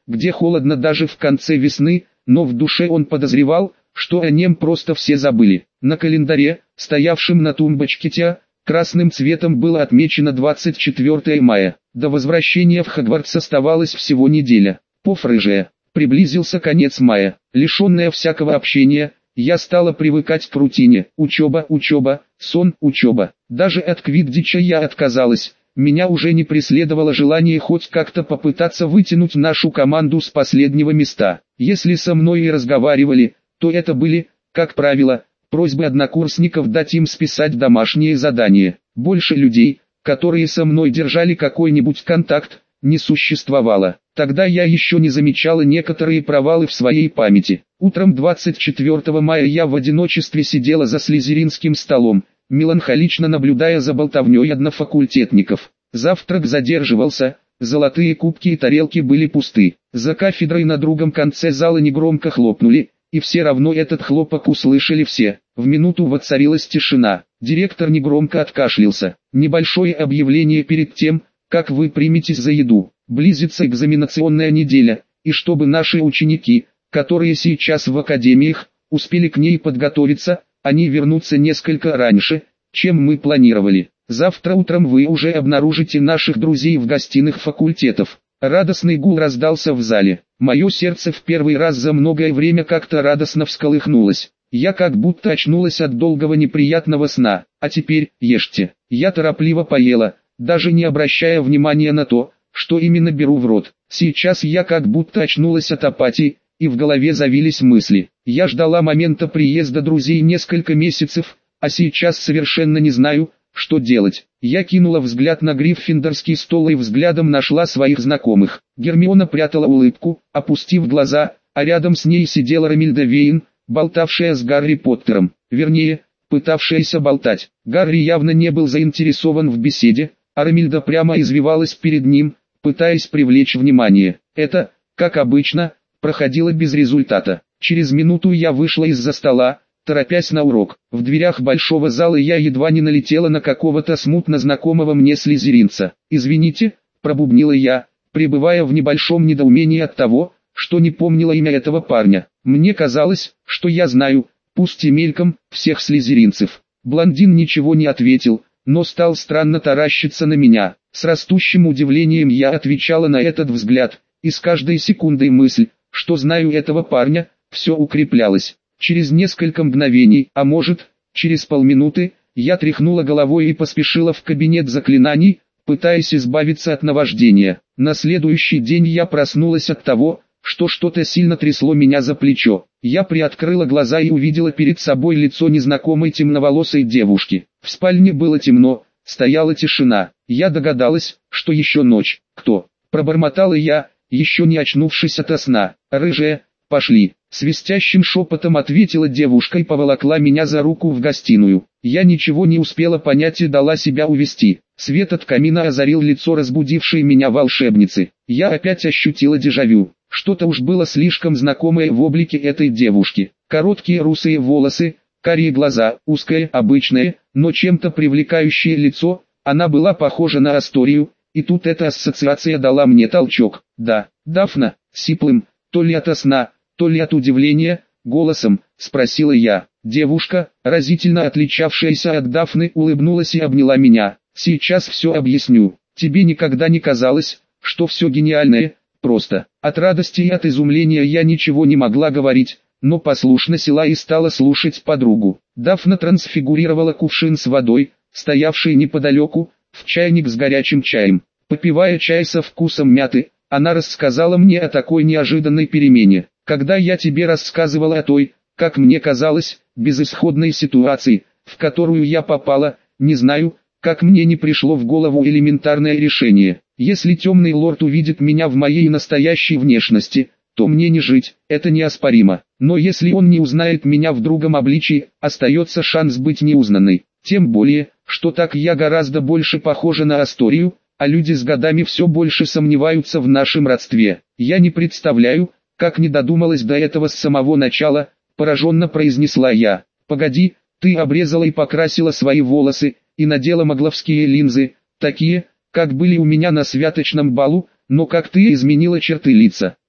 где холодно даже в конце весны, но в душе он подозревал, что о нем просто все забыли. На календаре, стоявшем на тумбочке Тя, красным цветом было отмечено двадцать четвёртое мая. До возвращения в Хогвартс оставалась всего неделя. Пуф рыжая. Приблизился конец мая. Лишенная всякого общения, я стала привыкать к рутине. Учеба, учеба, сон, учеба. Даже от квиддича я отказалась. Меня уже не преследовало желание хоть как-то попытаться вытянуть нашу команду с последнего места. Если со мной и разговаривали, то это были, как правило, просьбы однокурсников дать им списать домашние задания. Больше людей, которые со мной держали какой-нибудь контакт, не существовало. Тогда я еще не замечала некоторые провалы в своей памяти. Утром двадцать четвёртого мая я в одиночестве сидела за слизеринским столом, меланхолично наблюдая за болтовней однофакультетников. Завтрак задерживался, золотые кубки и тарелки были пусты. За кафедрой на другом конце зала негромко хлопнули, и все равно этот хлопок услышали все. В минуту воцарилась тишина. Директор негромко откашлялся. Небольшое объявление перед тем, как вы приметесь за еду. Близится экзаменационная неделя, и чтобы наши ученики, которые сейчас в академиях, успели к ней подготовиться, они вернутся несколько раньше, чем мы планировали. Завтра утром вы уже обнаружите наших друзей в гостиных факультетов. Радостный гул раздался в зале. Мое сердце в первый раз за многое время как-то радостно всколыхнулось. Я как будто очнулась от долгого неприятного сна. А теперь, ешьте. Я торопливо поела, даже не обращая внимания на то, что именно беру в рот. Сейчас я как будто очнулась от апатии, и в голове завились мысли. Я ждала момента приезда друзей несколько месяцев, а сейчас совершенно не знаю, что делать. Я кинула взгляд на гриффиндорский стол и взглядом нашла своих знакомых. Гермиона прятала улыбку, опустив глаза, а рядом с ней сидела Ромильда Вейн, болтавшая с Гарри Поттером. Вернее, пытавшаяся болтать. Гарри явно не был заинтересован в беседе, а Ромильда прямо извивалась перед ним, пытаясь привлечь внимание. Это, как обычно, проходило без результата. Через минуту я вышла из-за стола, торопясь на урок. В дверях большого зала я едва не налетела на какого-то смутно знакомого мне слизеринца. «Извините», — пробубнила я, пребывая в небольшом недоумении от того, что не помнила имя этого парня. Мне казалось, что я знаю, пусть и мельком, всех слизеринцев. Блондин ничего не ответил, но стал странно таращиться на меня. С растущим удивлением я отвечала на этот взгляд, и с каждой секундой мысль, что знаю этого парня, все укреплялась. Через несколько мгновений, а может, через полминуты, я тряхнула головой и поспешила в кабинет заклинаний, пытаясь избавиться от наваждения. На следующий день я проснулась от того, что что-то сильно трясло меня за плечо. Я приоткрыла глаза и увидела перед собой лицо незнакомой темноволосой девушки. В спальне было темно, стояла тишина. Я догадалась, что еще ночь. «Кто?» – пробормотала я, еще не очнувшись ото сна. «Рыжая, пошли!» Свистящим шепотом ответила девушка и поволокла меня за руку в гостиную. Я ничего не успела понять и дала себя увести. Свет от камина озарил лицо разбудившей меня волшебницы. Я опять ощутила дежавю. Что-то уж было слишком знакомое в облике этой девушки. Короткие русые волосы, карие глаза, узкое, обычное, но чем-то привлекающее лицо. Она была похожа на Асторию, и тут эта ассоциация дала мне толчок. «Да, Дафна», сиплым, то ли ото сна, то ли от удивления, голосом, спросила я. Девушка, разительно отличавшаяся от Дафны, улыбнулась и обняла меня. «Сейчас все объясню. Тебе никогда не казалось, что все гениальное, просто?» От радости и от изумления я ничего не могла говорить, но послушно села и стала слушать подругу. Дафна трансфигурировала кувшин с водой, стоявший неподалеку, в чайник с горячим чаем. Попивая чай со вкусом мяты, она рассказала мне о такой неожиданной перемене. Когда я тебе рассказывала о той, как мне казалось, безысходной ситуации, в которую я попала, не знаю, как мне не пришло в голову элементарное решение. Если темный лорд увидит меня в моей настоящей внешности, то мне не жить, это неоспоримо. Но если он не узнает меня в другом обличии, остается шанс быть неузнанной. Тем более, что так я гораздо больше похожа на Асторию, а люди с годами все больше сомневаются в нашем родстве. Я не представляю, как не додумалась до этого с самого начала, пораженно произнесла я. «Погоди, ты обрезала и покрасила свои волосы, и надела магловские линзы, такие, как были у меня на святочном балу, но как ты изменила черты лица.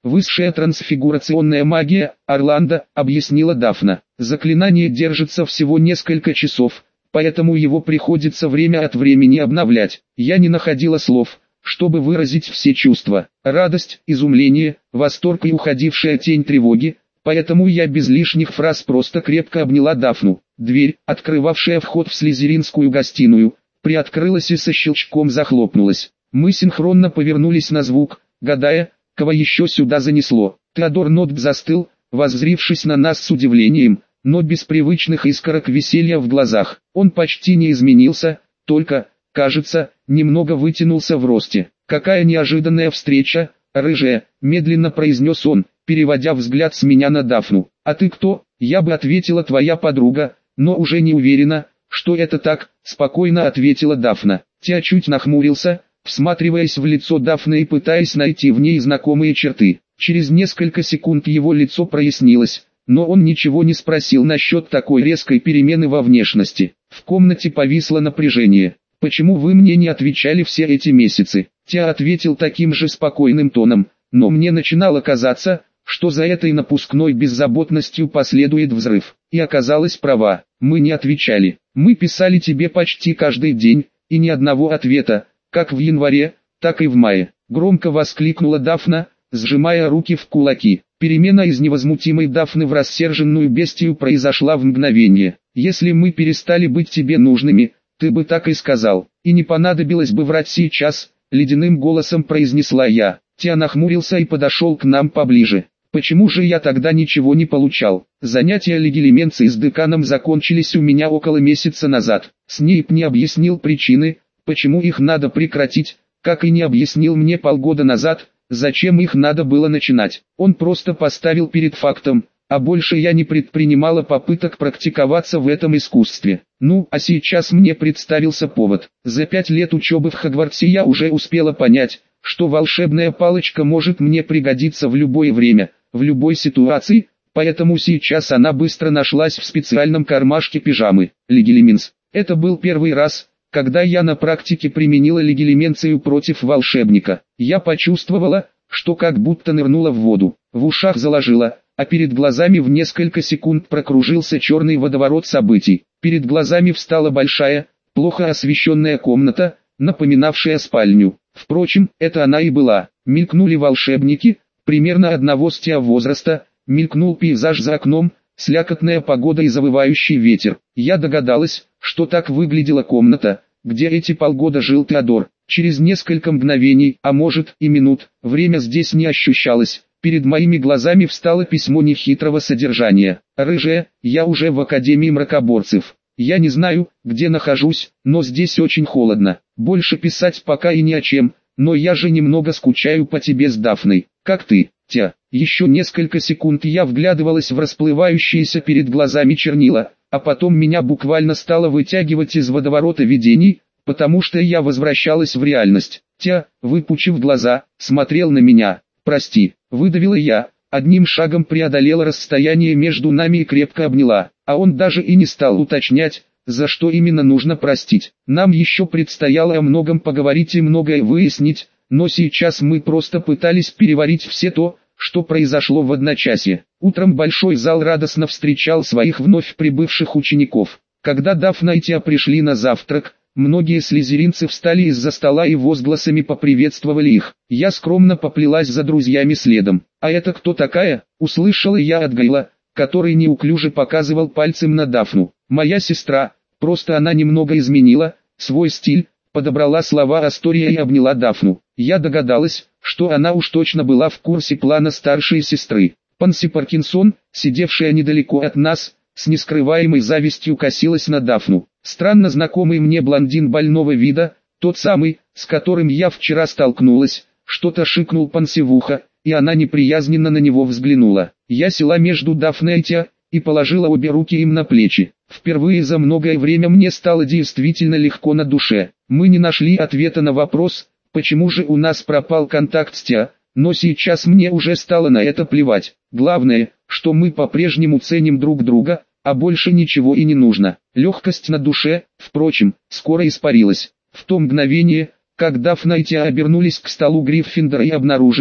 «Высшая трансфигурационная магия, Орландо», — объяснила Дафна. «Заклинание держится всего несколько часов, поэтому его приходится время от времени обновлять». Я не находила слов, чтобы выразить все чувства: радость, изумление, восторг и уходившая тень тревоги, поэтому я без лишних фраз просто крепко обняла Дафну. Дверь, открывавшая вход в слизеринскую гостиную, приоткрылась и со щелчком захлопнулась. Мы синхронно повернулись на звук, гадая, кого еще сюда занесло. Теодор Нотт застыл, воззрившись на нас с удивлением, но без привычных искорок веселья в глазах. Он почти не изменился, только, кажется, немного вытянулся в росте. «Какая неожиданная встреча, рыжая», — медленно произнес он, переводя взгляд с меня на Дафну. «А ты кто?» «Я бы ответила твоя подруга, но уже не уверена, что это так», — спокойно ответила Дафна. Тя чуть нахмурился, всматриваясь в лицо Дафны и пытаясь найти в ней знакомые черты. Через несколько секунд его лицо прояснилось, но он ничего не спросил насчет такой резкой перемены во внешности. В комнате повисло напряжение. «Почему вы мне не отвечали все эти месяцы?» Тя ответил таким же спокойным тоном, но мне начинало казаться, что за этой напускной беззаботностью последует взрыв. И оказалась права, мы не отвечали. Мы писали тебе почти каждый день, и ни одного ответа, как в январе, так и в мае. Громко воскликнула Дафна, сжимая руки в кулаки. Перемена из невозмутимой Дафны в рассерженную бестию произошла в мгновение. «Если мы перестали быть тебе нужными, ты бы так и сказал, и не понадобилось бы врать сейчас», — ледяным голосом произнесла я. Тя нахмурился и подошел к нам поближе. «Почему же я тогда ничего не получал? Занятия легилименции с деканом закончились у меня около месяца назад. Снейп не объяснил причины, почему их надо прекратить, как и не объяснил мне полгода назад, зачем их надо было начинать. Он просто поставил перед фактом, а больше я не предпринимала попыток практиковаться в этом искусстве. Ну, а сейчас мне представился повод. За пять лет учебы в Хогвартсе я уже успела понять, что волшебная палочка может мне пригодиться в любое время, в любой ситуации, поэтому сейчас она быстро нашлась в специальном кармашке пижамы. Легилименс. Это был первый раз, когда я на практике применила легилименцию против волшебника. Я почувствовала, что как будто нырнула в воду, в ушах заложила, а перед глазами в несколько секунд прокружился черный водоворот событий. Перед глазами встала большая, плохо освещенная комната, напоминавшая спальню. Впрочем, это она и была. Мелькнули волшебники, примерно одного с Тя возраста, мелькнул пейзаж за окном, слякотная погода и завывающий ветер. Я догадалась, что так выглядела комната, где эти полгода жил Теодор. Через несколько мгновений, а может и минут, время здесь не ощущалось. Перед моими глазами встало письмо нехитрого содержания. «Рыжая, я уже в Академии мракоборцев. Я не знаю, где нахожусь, но здесь очень холодно. Больше писать пока и ни о чем, но я же немного скучаю по тебе с Дафной. Как ты, Тя?» Еще несколько секунд я вглядывалась в расплывающиеся перед глазами чернила, а потом меня буквально стало вытягивать из водоворота видений, потому что я возвращалась в реальность. Тя, выпучив глаза, смотрел на меня. «Прости», — выдавила я, одним шагом преодолела расстояние между нами и крепко обняла, а он даже и не стал уточнять, за что именно нужно простить. Нам еще предстояло о многом поговорить и многое выяснить, но сейчас мы просто пытались переварить все то, что произошло в одночасье. Утром большой зал радостно встречал своих вновь прибывших учеников. Когда Дафна и Тя пришли на завтрак, многие слизеринцы встали из-за стола и возгласами поприветствовали их. Я скромно поплелась за друзьями следом. «А это кто такая?» — услышала я от Гайла, который неуклюже показывал пальцем на Дафну. «Моя сестра, просто она немного изменила свой стиль», подобрала слова Астория и обняла Дафну. Я догадалась, что она уж точно была в курсе плана старшей сестры. Панси Паркинсон, сидевшая недалеко от нас, с нескрываемой завистью косилась на Дафну. Странно знакомый мне блондин больного вида, тот самый, с которым я вчера столкнулась, что-то шикнул Панси в ухо, и она неприязненно на него взглянула. Я села между Дафной и Тя, и положила обе руки им на плечи. Впервые за многое время мне стало действительно легко на душе. Мы не нашли ответа на вопрос, почему же у нас пропал контакт с Тя, но сейчас мне уже стало на это плевать. Главное, что мы по-прежнему ценим друг друга, а больше ничего и не нужно. Легкость на душе, впрочем, скоро испарилась. В то мгновение, как Дафна и Тя обернулись к столу Гриффиндора и обнаружили,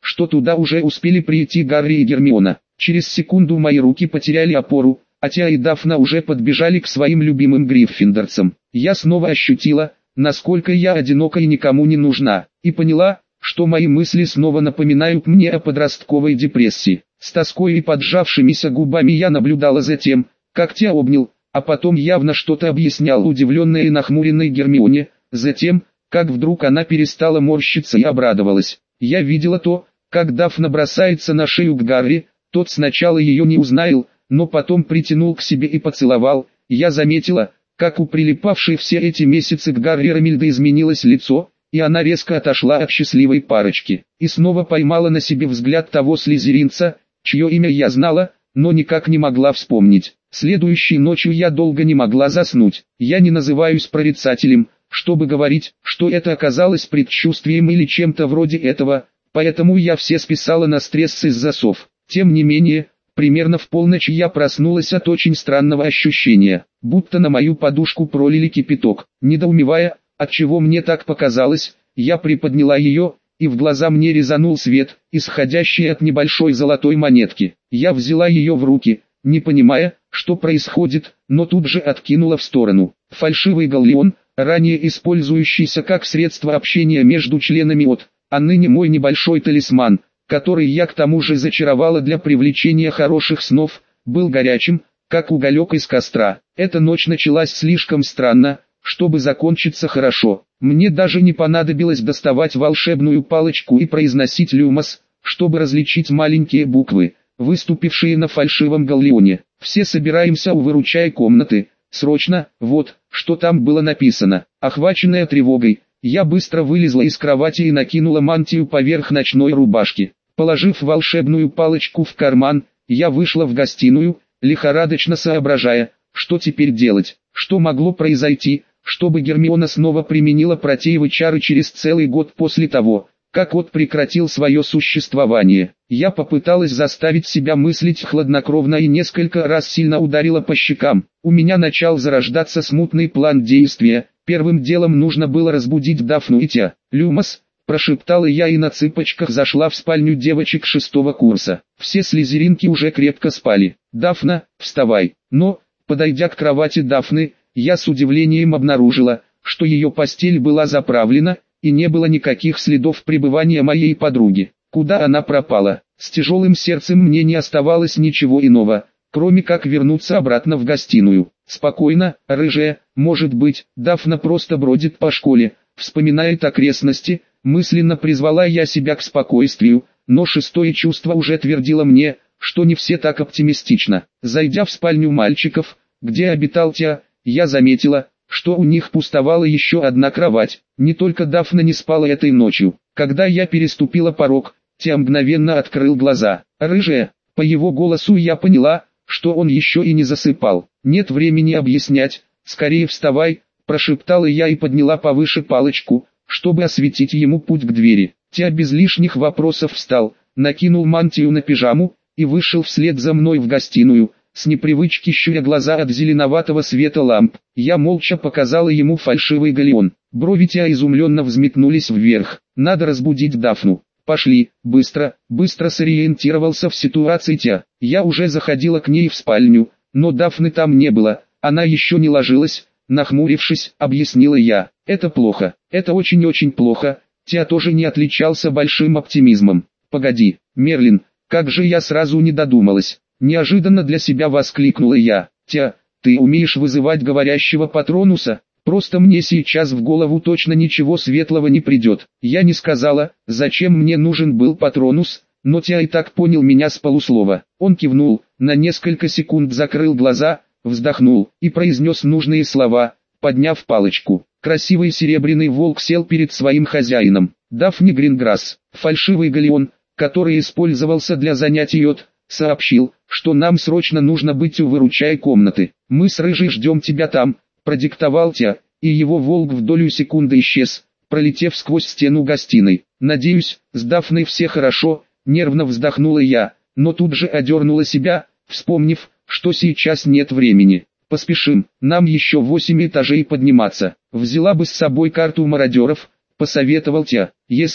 что туда уже успели прийти Гарри и Гермиона. Через секунду мои руки потеряли опору, а Теа и Дафна уже подбежали к своим любимым гриффиндорцам. Я снова ощутила, насколько я одинока и никому не нужна, и поняла, что мои мысли снова напоминают мне о подростковой депрессии. С тоской и поджавшимися губами я наблюдала за тем, как Теа обнял, а потом явно что-то объяснял удивленной и нахмуренной Гермионе, затем, как вдруг она перестала морщиться и обрадовалась. Я видела то, как Дафна бросается на шею к Гарри, тот сначала ее не узнал, но потом притянул к себе и поцеловал. Я заметила, как у прилипавшей все эти месяцы к Гарри Ромильды изменилось лицо, и она резко отошла от счастливой парочки, и снова поймала на себе взгляд того слизеринца, чье имя я знала, но никак не могла вспомнить. Следующей ночью я долго не могла заснуть. Я не называюсь прорицателем, чтобы говорить, что это оказалось предчувствием или чем-то вроде этого, поэтому я все списала на стресс из-за сов. Тем не менее, примерно в полночь я проснулась от очень странного ощущения, будто на мою подушку пролили кипяток. Недоумевая, отчего мне так показалось, я приподняла ее, и в глаза мне резанул свет, исходящий от небольшой золотой монетки. Я взяла ее в руки, не понимая, что происходит, но тут же откинула в сторону. Фальшивый галлеон, ранее использующийся как средство общения между членами от, а ныне мой небольшой талисман, который я к тому же зачаровала для привлечения хороших снов, был горячим, как уголек из костра. Эта ночь началась слишком странно, чтобы закончиться хорошо. Мне даже не понадобилось доставать волшебную палочку и произносить люмос, чтобы различить маленькие буквы, выступившие на фальшивом галлеоне. Все собираемся у выручай комнаты, срочно, вот, что там было написано. Охваченная тревогой, я быстро вылезла из кровати и накинула мантию поверх ночной рубашки. Положив волшебную палочку в карман, я вышла в гостиную, лихорадочно соображая, что теперь делать, что могло произойти, чтобы Гермиона снова применила протеевы чары через целый год после того, как От прекратил свое существование. Я попыталась заставить себя мыслить хладнокровно и несколько раз сильно ударила по щекам. У меня начал зарождаться смутный план действия. Первым делом нужно было разбудить Дафну и Теа. «Люмос», прошептала я и на цыпочках зашла в спальню девочек шестого курса. Все слизеринки уже крепко спали. «Дафна, вставай!» Но, подойдя к кровати Дафны, я с удивлением обнаружила, что ее постель была заправлена, и не было никаких следов пребывания моей подруги. Куда она пропала? С тяжелым сердцем мне не оставалось ничего иного, кроме как вернуться обратно в гостиную. «Спокойно, рыжая, может быть, Дафна просто бродит по школе, вспоминает окрестности», мысленно призвала я себя к спокойствию, но шестое чувство уже твердило мне, что не все так оптимистично. Зайдя в спальню мальчиков, где обитал Теа, я заметила, что у них пустовала еще одна кровать. Не только Дафна не спала этой ночью. Когда я переступила порог, Теа мгновенно открыл глаза. «Рыжая», по его голосу я поняла, что он еще и не засыпал. «Нет времени объяснять, скорее вставай», прошептала я и подняла повыше палочку, чтобы осветить ему путь к двери. Теа без лишних вопросов встал, накинул мантию на пижаму и вышел вслед за мной в гостиную, с непривычки щуря глаза от зеленоватого света ламп. Я молча показала ему фальшивый галлеон. Брови Теа изумленно взметнулись вверх. «Надо разбудить Дафну». «Пошли, быстро», быстро сориентировался в ситуации Теа. Я уже заходила к ней в спальню, но Дафны там не было, она еще не ложилась, нахмурившись, объяснила я. «Это плохо, это очень-очень плохо». Теа тоже не отличался большим оптимизмом. «Погоди, Мерлин, как же я сразу не додумалась». Неожиданно для себя воскликнула я. «Теа, ты умеешь вызывать говорящего Патронуса? Просто мне сейчас в голову точно ничего светлого не придет». Я не сказала, зачем мне нужен был Патронус, но Теа и так понял меня с полуслова. Он кивнул, на несколько секунд закрыл глаза, вздохнул и произнес нужные слова, подняв палочку. Красивый серебряный волк сел перед своим хозяином. Дафни Гринграсс, фальшивый галлеон, который использовался для занятий От, сообщил, что нам срочно нужно быть у выручай комнаты. «Мы с Рыжей ждем тебя там», продиктовал Теа, и его волк в долю секунды исчез, пролетев сквозь стену гостиной. «Надеюсь, с Дафной все хорошо», нервно вздохнула я, но тут же одернула себя, вспомнив, что сейчас нет времени. «Поспешим, нам еще восемь этажей подниматься. Взяла бы с собой карту мародеров», посоветовал Теа. «Если,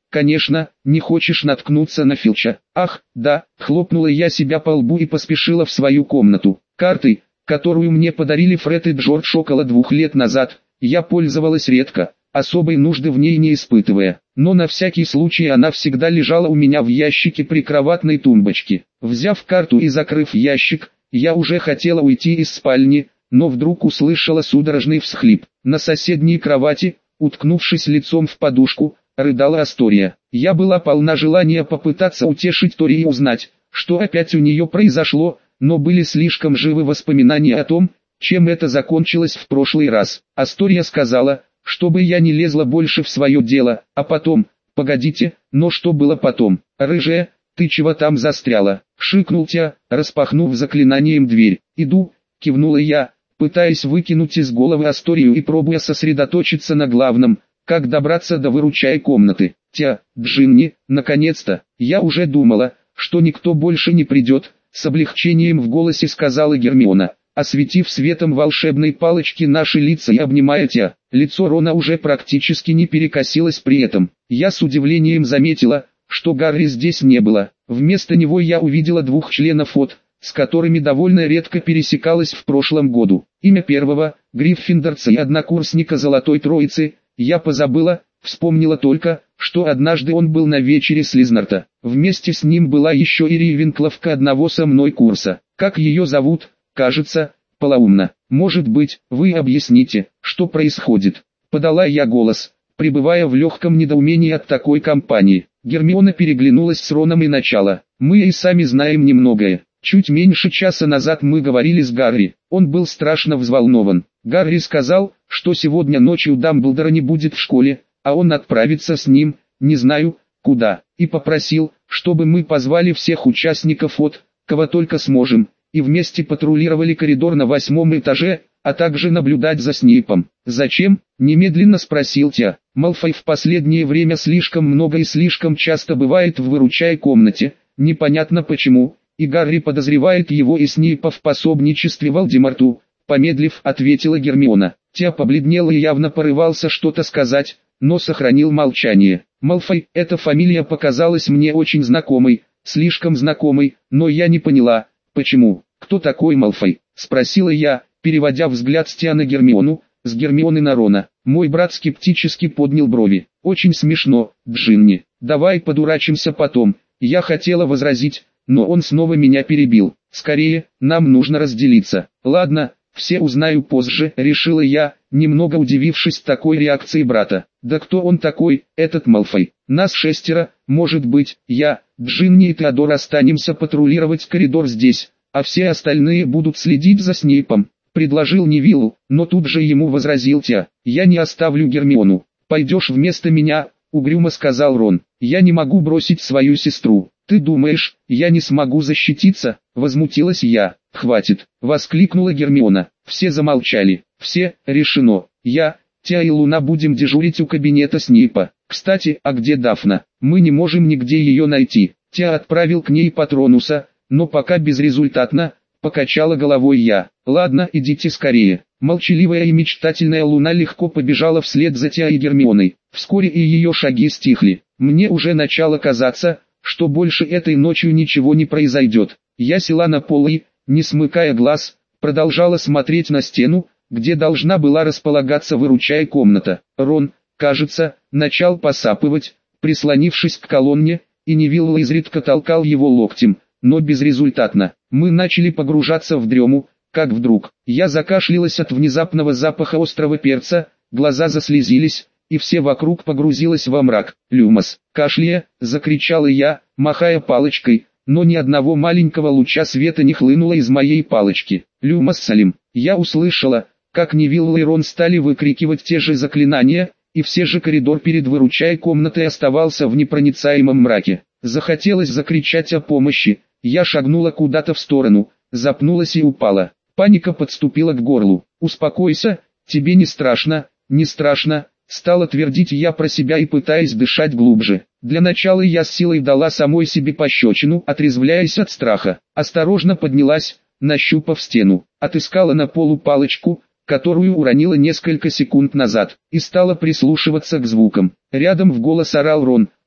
конечно, не хочешь наткнуться на Филча. Ах, да, хлопнула я себя по лбу и поспешила в свою комнату. Картой, которую мне подарили Фред и Джордж около двух лет назад, я пользовалась редко, особой нужды в ней не испытывая, но на всякий случай она всегда лежала у меня в ящике прикроватной тумбочки. Взяв карту и закрыв ящик, я уже хотела уйти из спальни, но вдруг услышала судорожный всхлип. На соседней кровати, уткнувшись лицом в подушку, рыдала Астория. Я была полна желания попытаться утешить Тори и узнать, что опять у нее произошло, но были слишком живы воспоминания о том, чем это закончилось в прошлый раз. Астория сказала, чтобы я не лезла больше в свое дело, а потом, погодите, но что было потом? Рыжая, ты чего там застряла? Шикнул Тя, распахнув заклинанием дверь. Иду, кивнула я, пытаясь выкинуть из головы Асторию и пробуя сосредоточиться на главном, как добраться до выручай комнаты. Тя, Джинни, наконец-то, я уже думала, что никто больше не придет, с облегчением в голосе сказала Гермиона, осветив светом волшебной палочки наши лица и обнимая Тя. Лицо Рона уже практически не перекосилось при этом. Я с удивлением заметила, что Гарри здесь не было. Вместо него я увидела двух членов От, с которыми довольно редко пересекалась в прошлом году. Имя первого, гриффиндорца и однокурсника Золотой Троицы, я позабыла, вспомнила только, что однажды он был на вечере Слизнарта. Вместе с ним была еще и Рейвенкловка одного со мной курса. Как ее зовут? Кажется, полоумно. Может быть, вы объясните, что происходит? Подала я голос, пребывая в легком недоумении от такой компании. Гермиона переглянулась с Роном и начала. Мы и сами знаем немногое. Чуть меньше часа назад мы говорили с Гарри. Он был страшно взволнован. Гарри сказал, что сегодня ночью Дамблдора не будет в школе, а он отправится с ним, не знаю, куда, и попросил, чтобы мы позвали всех участников От, кого только сможем, и вместе патрулировали коридор на восьмом этаже, а также наблюдать за Снейпом. «Зачем?» – немедленно спросил Тя. Малфой в последнее время слишком много и слишком часто бывает в выручай комнате, непонятно почему, и Гарри подозревает его и Снейпа в пособничестве Волдеморту. Помедлив, ответила Гермиона. Тя побледнел и явно порывался что-то сказать, но сохранил молчание. Малфой, эта фамилия показалась мне очень знакомой, слишком знакомой, но я не поняла, почему. «Кто такой Малфой?» – спросила я, переводя взгляд с Тя на Гермиону, с Гермионы на Рона. Мой брат скептически поднял брови. «Очень смешно, Джинни. Давай подурачимся потом». Я хотела возразить, но он снова меня перебил. «Скорее, нам нужно разделиться». «Ладно, все узнаю позже», — решила я, немного удивившись такой реакции брата. «Да кто он такой, этот Малфой? Нас шестеро, может быть, я, Джинни и Теодор останемся патрулировать коридор здесь, а все остальные будут следить за Снейпом», — предложил Невилл, но тут же ему возразил Тя. «Я не оставлю Гермиону. Пойдешь вместо меня», — угрюмо сказал Рон. «Я не могу бросить свою сестру». «Ты думаешь, я не смогу защититься?» — возмутилась я. «Хватит!» — воскликнула Гермиона. Все замолчали. «Все, решено. Я, Тя и Луна будем дежурить у кабинета Снейпа. Кстати, а где Дафна? Мы не можем нигде ее найти». Тя отправил к ней Патронуса, но пока безрезультатно, покачала головой я. «Ладно, идите скорее». Молчаливая и мечтательная Луна легко побежала вслед за Тя и Гермионой. Вскоре и ее шаги стихли. Мне уже начало казаться, что больше этой ночью ничего не произойдет. Я села на пол и, не смыкая глаз, продолжала смотреть на стену, где должна была располагаться выручай комната. Рон, кажется, начал посапывать, прислонившись к колонне, и Невилл изредка толкал его локтем, но безрезультатно. Мы начали погружаться в дрему, как вдруг. Я закашлялась от внезапного запаха острого перца, глаза заслезились, и все вокруг погрузилось во мрак. «Люмос!» Кашляя, закричала я, махая палочкой, но ни одного маленького луча света не хлынуло из моей палочки. «Люмос Салим!» Я услышала, как Невилл и Рон стали выкрикивать те же заклинания, и все же коридор перед выручай комнатой оставался в непроницаемом мраке. Захотелось закричать о помощи, я шагнула куда-то в сторону, запнулась и упала. Паника подступила к горлу. «Успокойся, тебе не страшно, не страшно», стала твердить я про себя и пытаясь дышать глубже. Для начала я с силой дала самой себе пощечину, отрезвляясь от страха. Осторожно поднялась, нащупав стену, отыскала на полу палочку, которую уронила несколько секунд назад, и стала прислушиваться к звукам. Рядом в голос орал Рон,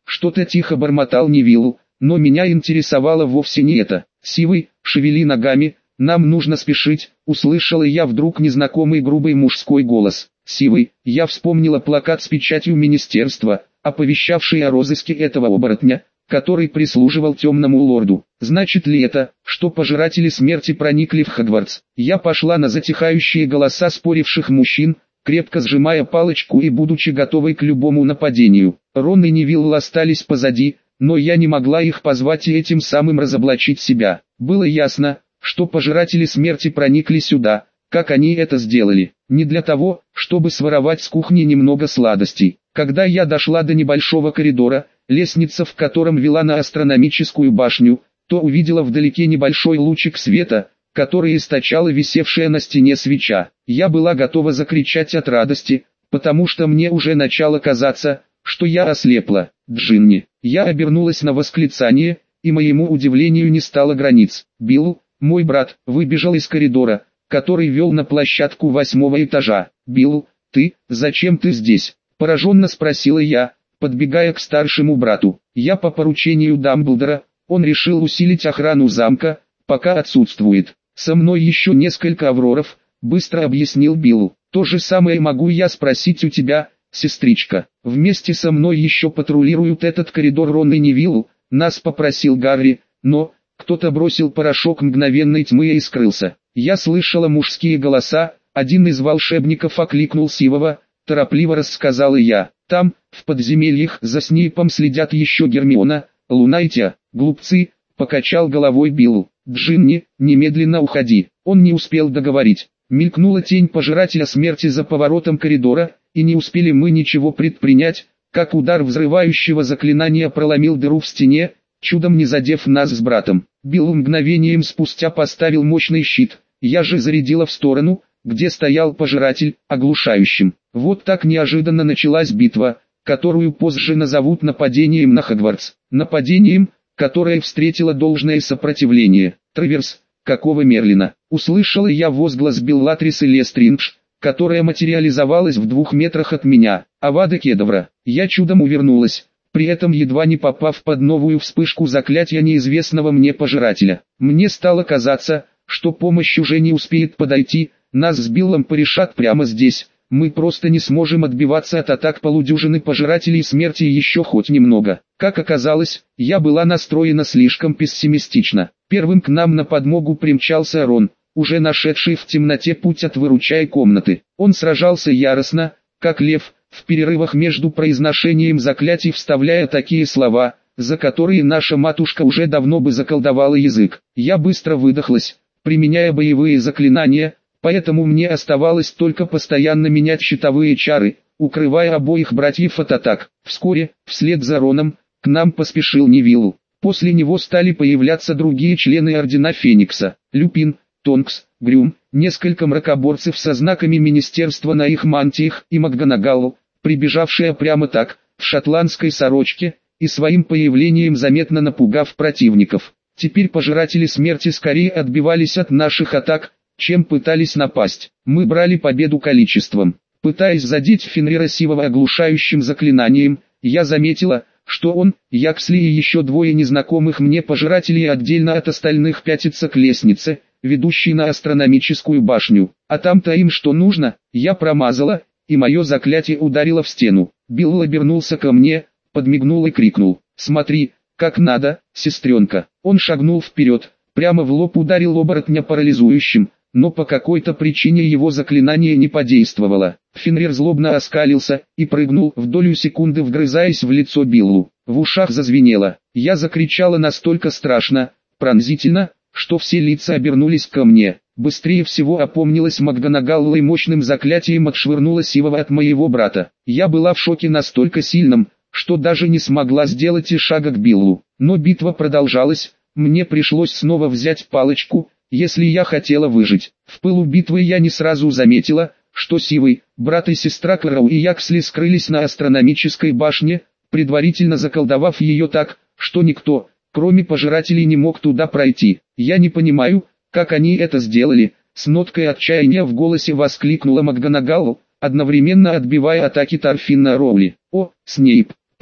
что-то тихо бормотал Невиллу, но меня интересовало вовсе не это. «Сивый, шевели ногами, нам нужно спешить», — услышала я вдруг незнакомый грубый мужской голос. «Сивый», я вспомнила плакат с печатью министерства, оповещавший о розыске этого оборотня, который прислуживал темному лорду. Значит ли это, что пожиратели смерти проникли в Хогвартс? Я пошла на затихающие голоса споривших мужчин, крепко сжимая палочку и будучи готовой к любому нападению. Рон и Невилл остались позади, но я не могла их позвать и этим самым разоблачить себя. Было ясно, что пожиратели смерти проникли сюда. Как они это сделали? Не для того, чтобы своровать с кухни немного сладостей. Когда я дошла до небольшого коридора, лестница в котором вела на астрономическую башню, то увидела вдалеке небольшой лучик света, который источала висевшая на стене свеча. Я была готова закричать от радости, потому что мне уже начало казаться, что я ослепла. Джинни. Я обернулась на восклицание, и моему удивлению не стало границ. Билл, мой брат, выбежал из коридора, который вел на площадку восьмого этажа. «Билл, ты, зачем ты здесь?» – пораженно спросила я, подбегая к старшему брату. «Я по поручению Дамблдора, он решил усилить охрану замка, пока отсутствует. Со мной еще несколько авроров», – быстро объяснил Билл. «То же самое могу я спросить у тебя, сестричка. Вместе со мной еще патрулируют этот коридор Рон и Невилл», – нас попросил Гарри, но кто-то бросил порошок мгновенной тьмы и скрылся. Я слышала мужские голоса, один из волшебников окликнул Сивого, торопливо рассказала я. Там, в подземельях, за Снейпом следят еще Гермиона, Луна и Тя. «Глупцы», — покачал головой Билл. «Джинни, немедленно уходи». Он не успел договорить. Мелькнула тень пожирателя смерти за поворотом коридора, и не успели мы ничего предпринять, как удар взрывающего заклинания проломил дыру в стене, чудом не задев нас с братом. Билл мгновением спустя поставил мощный щит, я же зарядила в сторону, где стоял пожиратель, оглушающим. Вот так неожиданно началась битва, которую позже назовут нападением на Хогвартс. Нападением, которое встретило должное сопротивление. «Траверс, какого Мерлина?» Услышала я возглас Беллатрисы Лестриндж, которая материализовалась в двух метрах от меня. «Авада Кедавра». Я чудом увернулась, при этом едва не попав под новую вспышку заклятия неизвестного мне пожирателя. Мне стало казаться, что помощь уже не успеет подойти, нас с Биллом порешат прямо здесь. Мы просто не сможем отбиваться от атак полудюжины пожирателей смерти еще хоть немного. Как оказалось, я была настроена слишком пессимистично. Первым к нам на подмогу примчался Рон, уже нашедший в темноте путь от выручай комнаты. Он сражался яростно, как лев, в перерывах между произношением заклятий вставляя такие слова, за которые наша матушка уже давно бы заколдовала язык. Я быстро выдохлась, применяя боевые заклинания, поэтому мне оставалось только постоянно менять щитовые чары, укрывая обоих братьев от атак. Вскоре, вслед за Роном, к нам поспешил Невилл. После него стали появляться другие члены Ордена Феникса. Люпин, Тонкс, Грюм, несколько мракоборцев со знаками министерства на их мантиях и МакГонагалл, прибежавшая прямо так, в шотландской сорочке, и своим появлением заметно напугав противников. Теперь пожиратели смерти скорее отбивались от наших атак, чем пытались напасть. Мы брали победу количеством. Пытаясь задеть Фенрира Сивого оглушающим заклинанием, я заметила, что он, Яксли и еще двое незнакомых мне пожирателей отдельно от остальных пятятся к лестнице, ведущей на астрономическую башню. А там-то им что нужно? Я промазала, и мое заклятие ударило в стену. Билл обернулся ко мне, подмигнул и крикнул: «Смотри, как надо, сестренка». Он шагнул вперед, прямо в лоб ударил оборотня парализующим, но по какой-то причине его заклинание не подействовало. Фенрир злобно оскалился и прыгнул в долю секунды, вгрызаясь в лицо Биллу. В ушах зазвенело. Я закричала настолько страшно, пронзительно, что все лица обернулись ко мне. Быстрее всего опомнилась МакГонагалл и мощным заклятием отшвырнула Сивого от моего брата. Я была в шоке настолько сильном, что даже не смогла сделать и шага к Биллу. Но битва продолжалась, мне пришлось снова взять палочку, если я хотела выжить. В пылу битвы я не сразу заметила, что Сивый, брат и сестра Кэрол и Яксли скрылись на астрономической башне, предварительно заколдовав ее так, что никто, кроме пожирателей, не мог туда пройти. Я не понимаю, как они это сделали, с ноткой отчаяния в голосе воскликнула МакГонагалл, одновременно отбивая атаки Торфина Роули. «О, Снейп!» —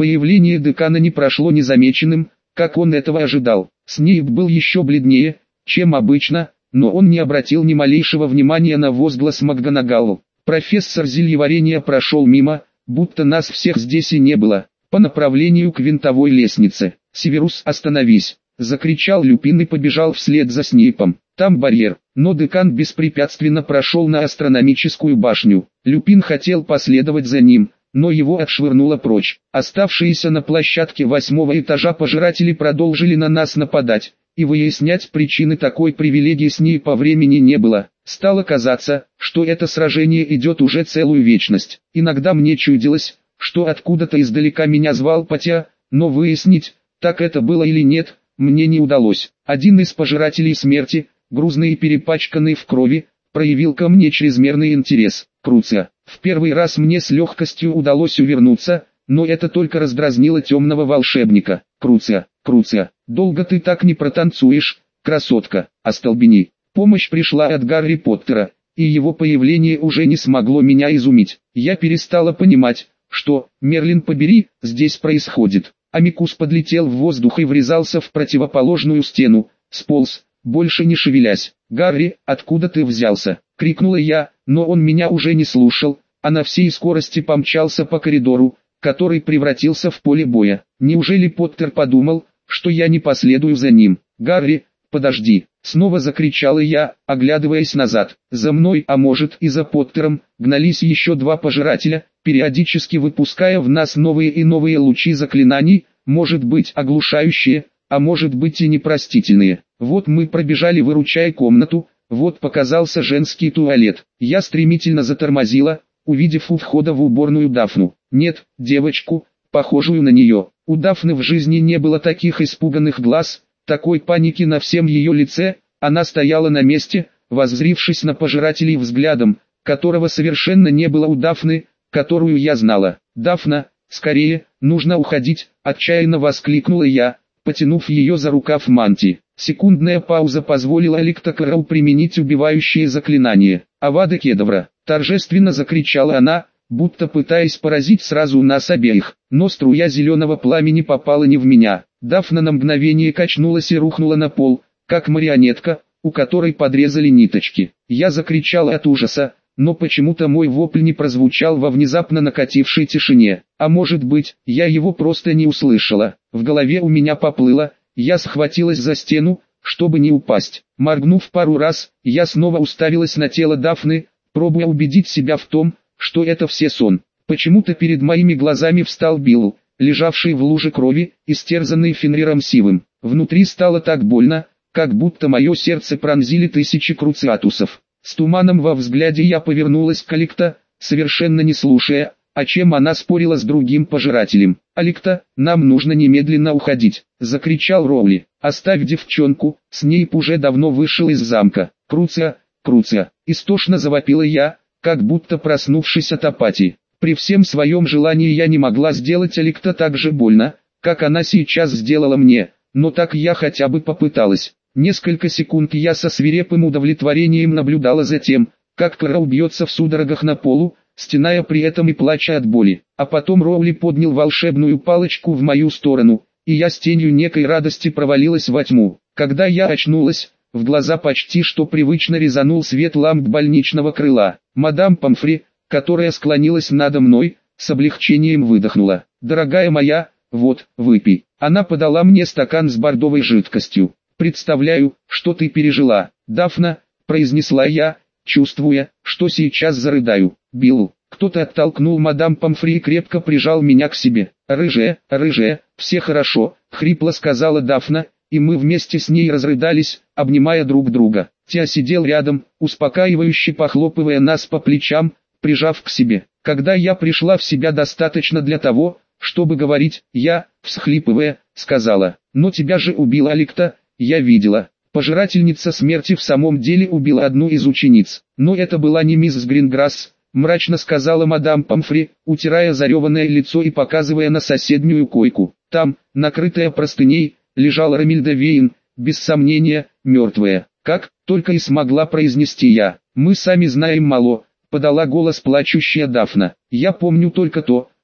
Появление декана не прошло незамеченным, как он этого ожидал. Снейп был еще бледнее, чем обычно, но он не обратил ни малейшего внимания на возглас МакГонагалл. Профессор зельеварения прошел мимо, будто нас всех здесь и не было, по направлению к винтовой лестнице. «Северус, остановись!» — закричал Люпин и побежал вслед за Снейпом. Там барьер, но декан беспрепятственно прошел на астрономическую башню. Люпин хотел последовать за ним, но его отшвырнуло прочь. Оставшиеся на площадке восьмого этажа пожиратели продолжили на нас нападать, и выяснять причины такой привилегии Снейпа времени не было. Стало казаться, что это сражение идет уже целую вечность. Иногда мне чудилось, что откуда-то издалека меня звал Патя, но выяснить, так это было или нет, мне не удалось. Один из пожирателей смерти, грузный и перепачканный в крови, проявил ко мне чрезмерный интерес. Круция. В первый раз мне с легкостью удалось увернуться, но это только раздразнило темного волшебника. Круция, Круция, долго ты так не протанцуешь, красотка, остолбени. Помощь пришла от Гарри Поттера, и его появление уже не смогло меня изумить. Я перестала понимать, что, Мерлин побери, здесь происходит. Амикус подлетел в воздух и врезался в противоположную стену, сполз, больше не шевелясь. «Гарри, откуда ты взялся?» — крикнула я, но он меня уже не слушал, а на всей скорости помчался по коридору, который превратился в поле боя. Неужели Поттер подумал, что я не последую за ним? «Гарри, подожди!» — снова закричала я, оглядываясь назад. За мной, а может и за Поттером, гнались еще два пожирателя, периодически выпуская в нас новые и новые лучи заклинаний, может быть оглушающие, а может быть и непростительные. Вот мы пробежали, выручая комнату, вот показался женский туалет. Я стремительно затормозила, увидев у входа в уборную Дафну. Нет, девочку, похожую на нее. У Дафны в жизни не было таких испуганных глаз, такой паники на всем ее лице. Она стояла на месте, воззрившись на пожирателей взглядом, которого совершенно не было у Дафны, которую я знала. «Дафна, скорее, нужно уходить!» – отчаянно воскликнула я, потянув ее за рукав мантии. Секундная пауза позволила Аликтокарау применить убивающее заклинание. «Авада Кедавра!» – торжественно закричала она, будто пытаясь поразить сразу нас обеих, но струя зеленого пламени попала не в меня. Дафна на мгновение качнулась и рухнула на пол, как марионетка, у которой подрезали ниточки. Я закричал от ужаса, но почему-то мой вопль не прозвучал во внезапно накатившей тишине. А может быть, я его просто не услышала. В голове у меня поплыло, я схватилась за стену, чтобы не упасть. Моргнув пару раз, я снова уставилась на тело Дафны, пробуя убедить себя в том, что это все сон. Почему-то перед моими глазами встал Билл, лежавший в луже крови, истерзанный Фенриром Сивым. Внутри стало так больно, как будто мое сердце пронзили тысячи круциатусов. С туманом во взгляде я повернулась к Аликта, совершенно не слушая, о чем она спорила с другим пожирателем. «Аликта, нам нужно немедленно уходить!» — закричал Роули. «Оставь девчонку, Снейп уже давно вышел из замка!» «Круция, Круция!» — истошно завопила я, как будто проснувшись от апатии. При всем своем желании я не могла сделать Аликта так же больно, как она сейчас сделала мне, но так я хотя бы попыталась. Несколько секунд я со свирепым удовлетворением наблюдала за тем, как Карау бьется в судорогах на полу, стеная при этом и плача от боли. А потом Роули поднял волшебную палочку в мою сторону, и я с тенью некой радости провалилась во тьму. Когда я очнулась, в глаза почти что привычно резанул свет ламп больничного крыла. Мадам Помфри, которая склонилась надо мной, с облегчением выдохнула. «Дорогая моя, вот, выпей». Она подала мне стакан с бордовой жидкостью. «Представляю, что ты пережила, Дафна», — произнесла я, чувствуя, что сейчас зарыдаю. «Билл». Кто-то оттолкнул мадам Помфри и крепко прижал меня к себе. «Рыжая, рыжая, все хорошо», — хрипло сказала Дафна, и мы вместе с ней разрыдались, обнимая друг друга. Тя сидел рядом, успокаивающе похлопывая нас по плечам, прижав к себе. Когда я пришла в себя достаточно для того, чтобы говорить, я, всхлипывая, сказала: «Но тебя же убил Аликта». Я видела. Пожирательница смерти в самом деле убила одну из учениц. Но это была не мисс Гринграсс, мрачно сказала мадам Помфри, утирая зареванное лицо и показывая на соседнюю койку. Там, накрытая простыней, лежала Ромильда Вейн, без сомнения, мертвая. Как только и смогла произнести я. «Мы сами знаем мало», — подала голос плачущая Дафна. «Я помню только то,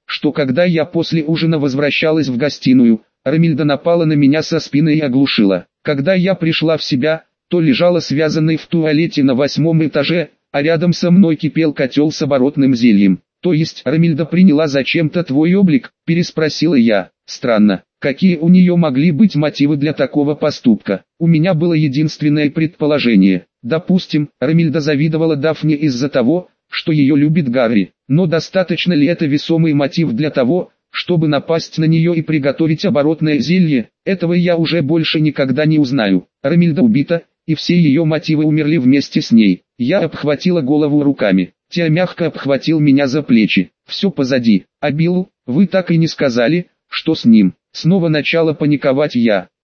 что когда я после ужина возвращалась в гостиную, Рамильда напала на меня со спины и оглушила. Когда я пришла в себя, то лежала связанной в туалете на восьмом этаже, а рядом со мной кипел котел с оборотным зельем. «То есть Рамильда приняла зачем-то твой облик?» – переспросила я. «Странно, какие у нее могли быть мотивы для такого поступка? У меня было единственное предположение. Допустим, Рамильда завидовала Дафне из-за того, что ее любит Гарри. Но достаточно ли это весомый мотив для того, чтобы напасть на нее и приготовить оборотное зелье? Этого я уже больше никогда не узнаю. Рамильда убита, и все ее мотивы умерли вместе с ней». Я обхватила голову руками. Тиа мягко обхватил меня за плечи. «Все позади. А Биллу, вы так и не сказали, что с ним?» Снова начала паниковать я.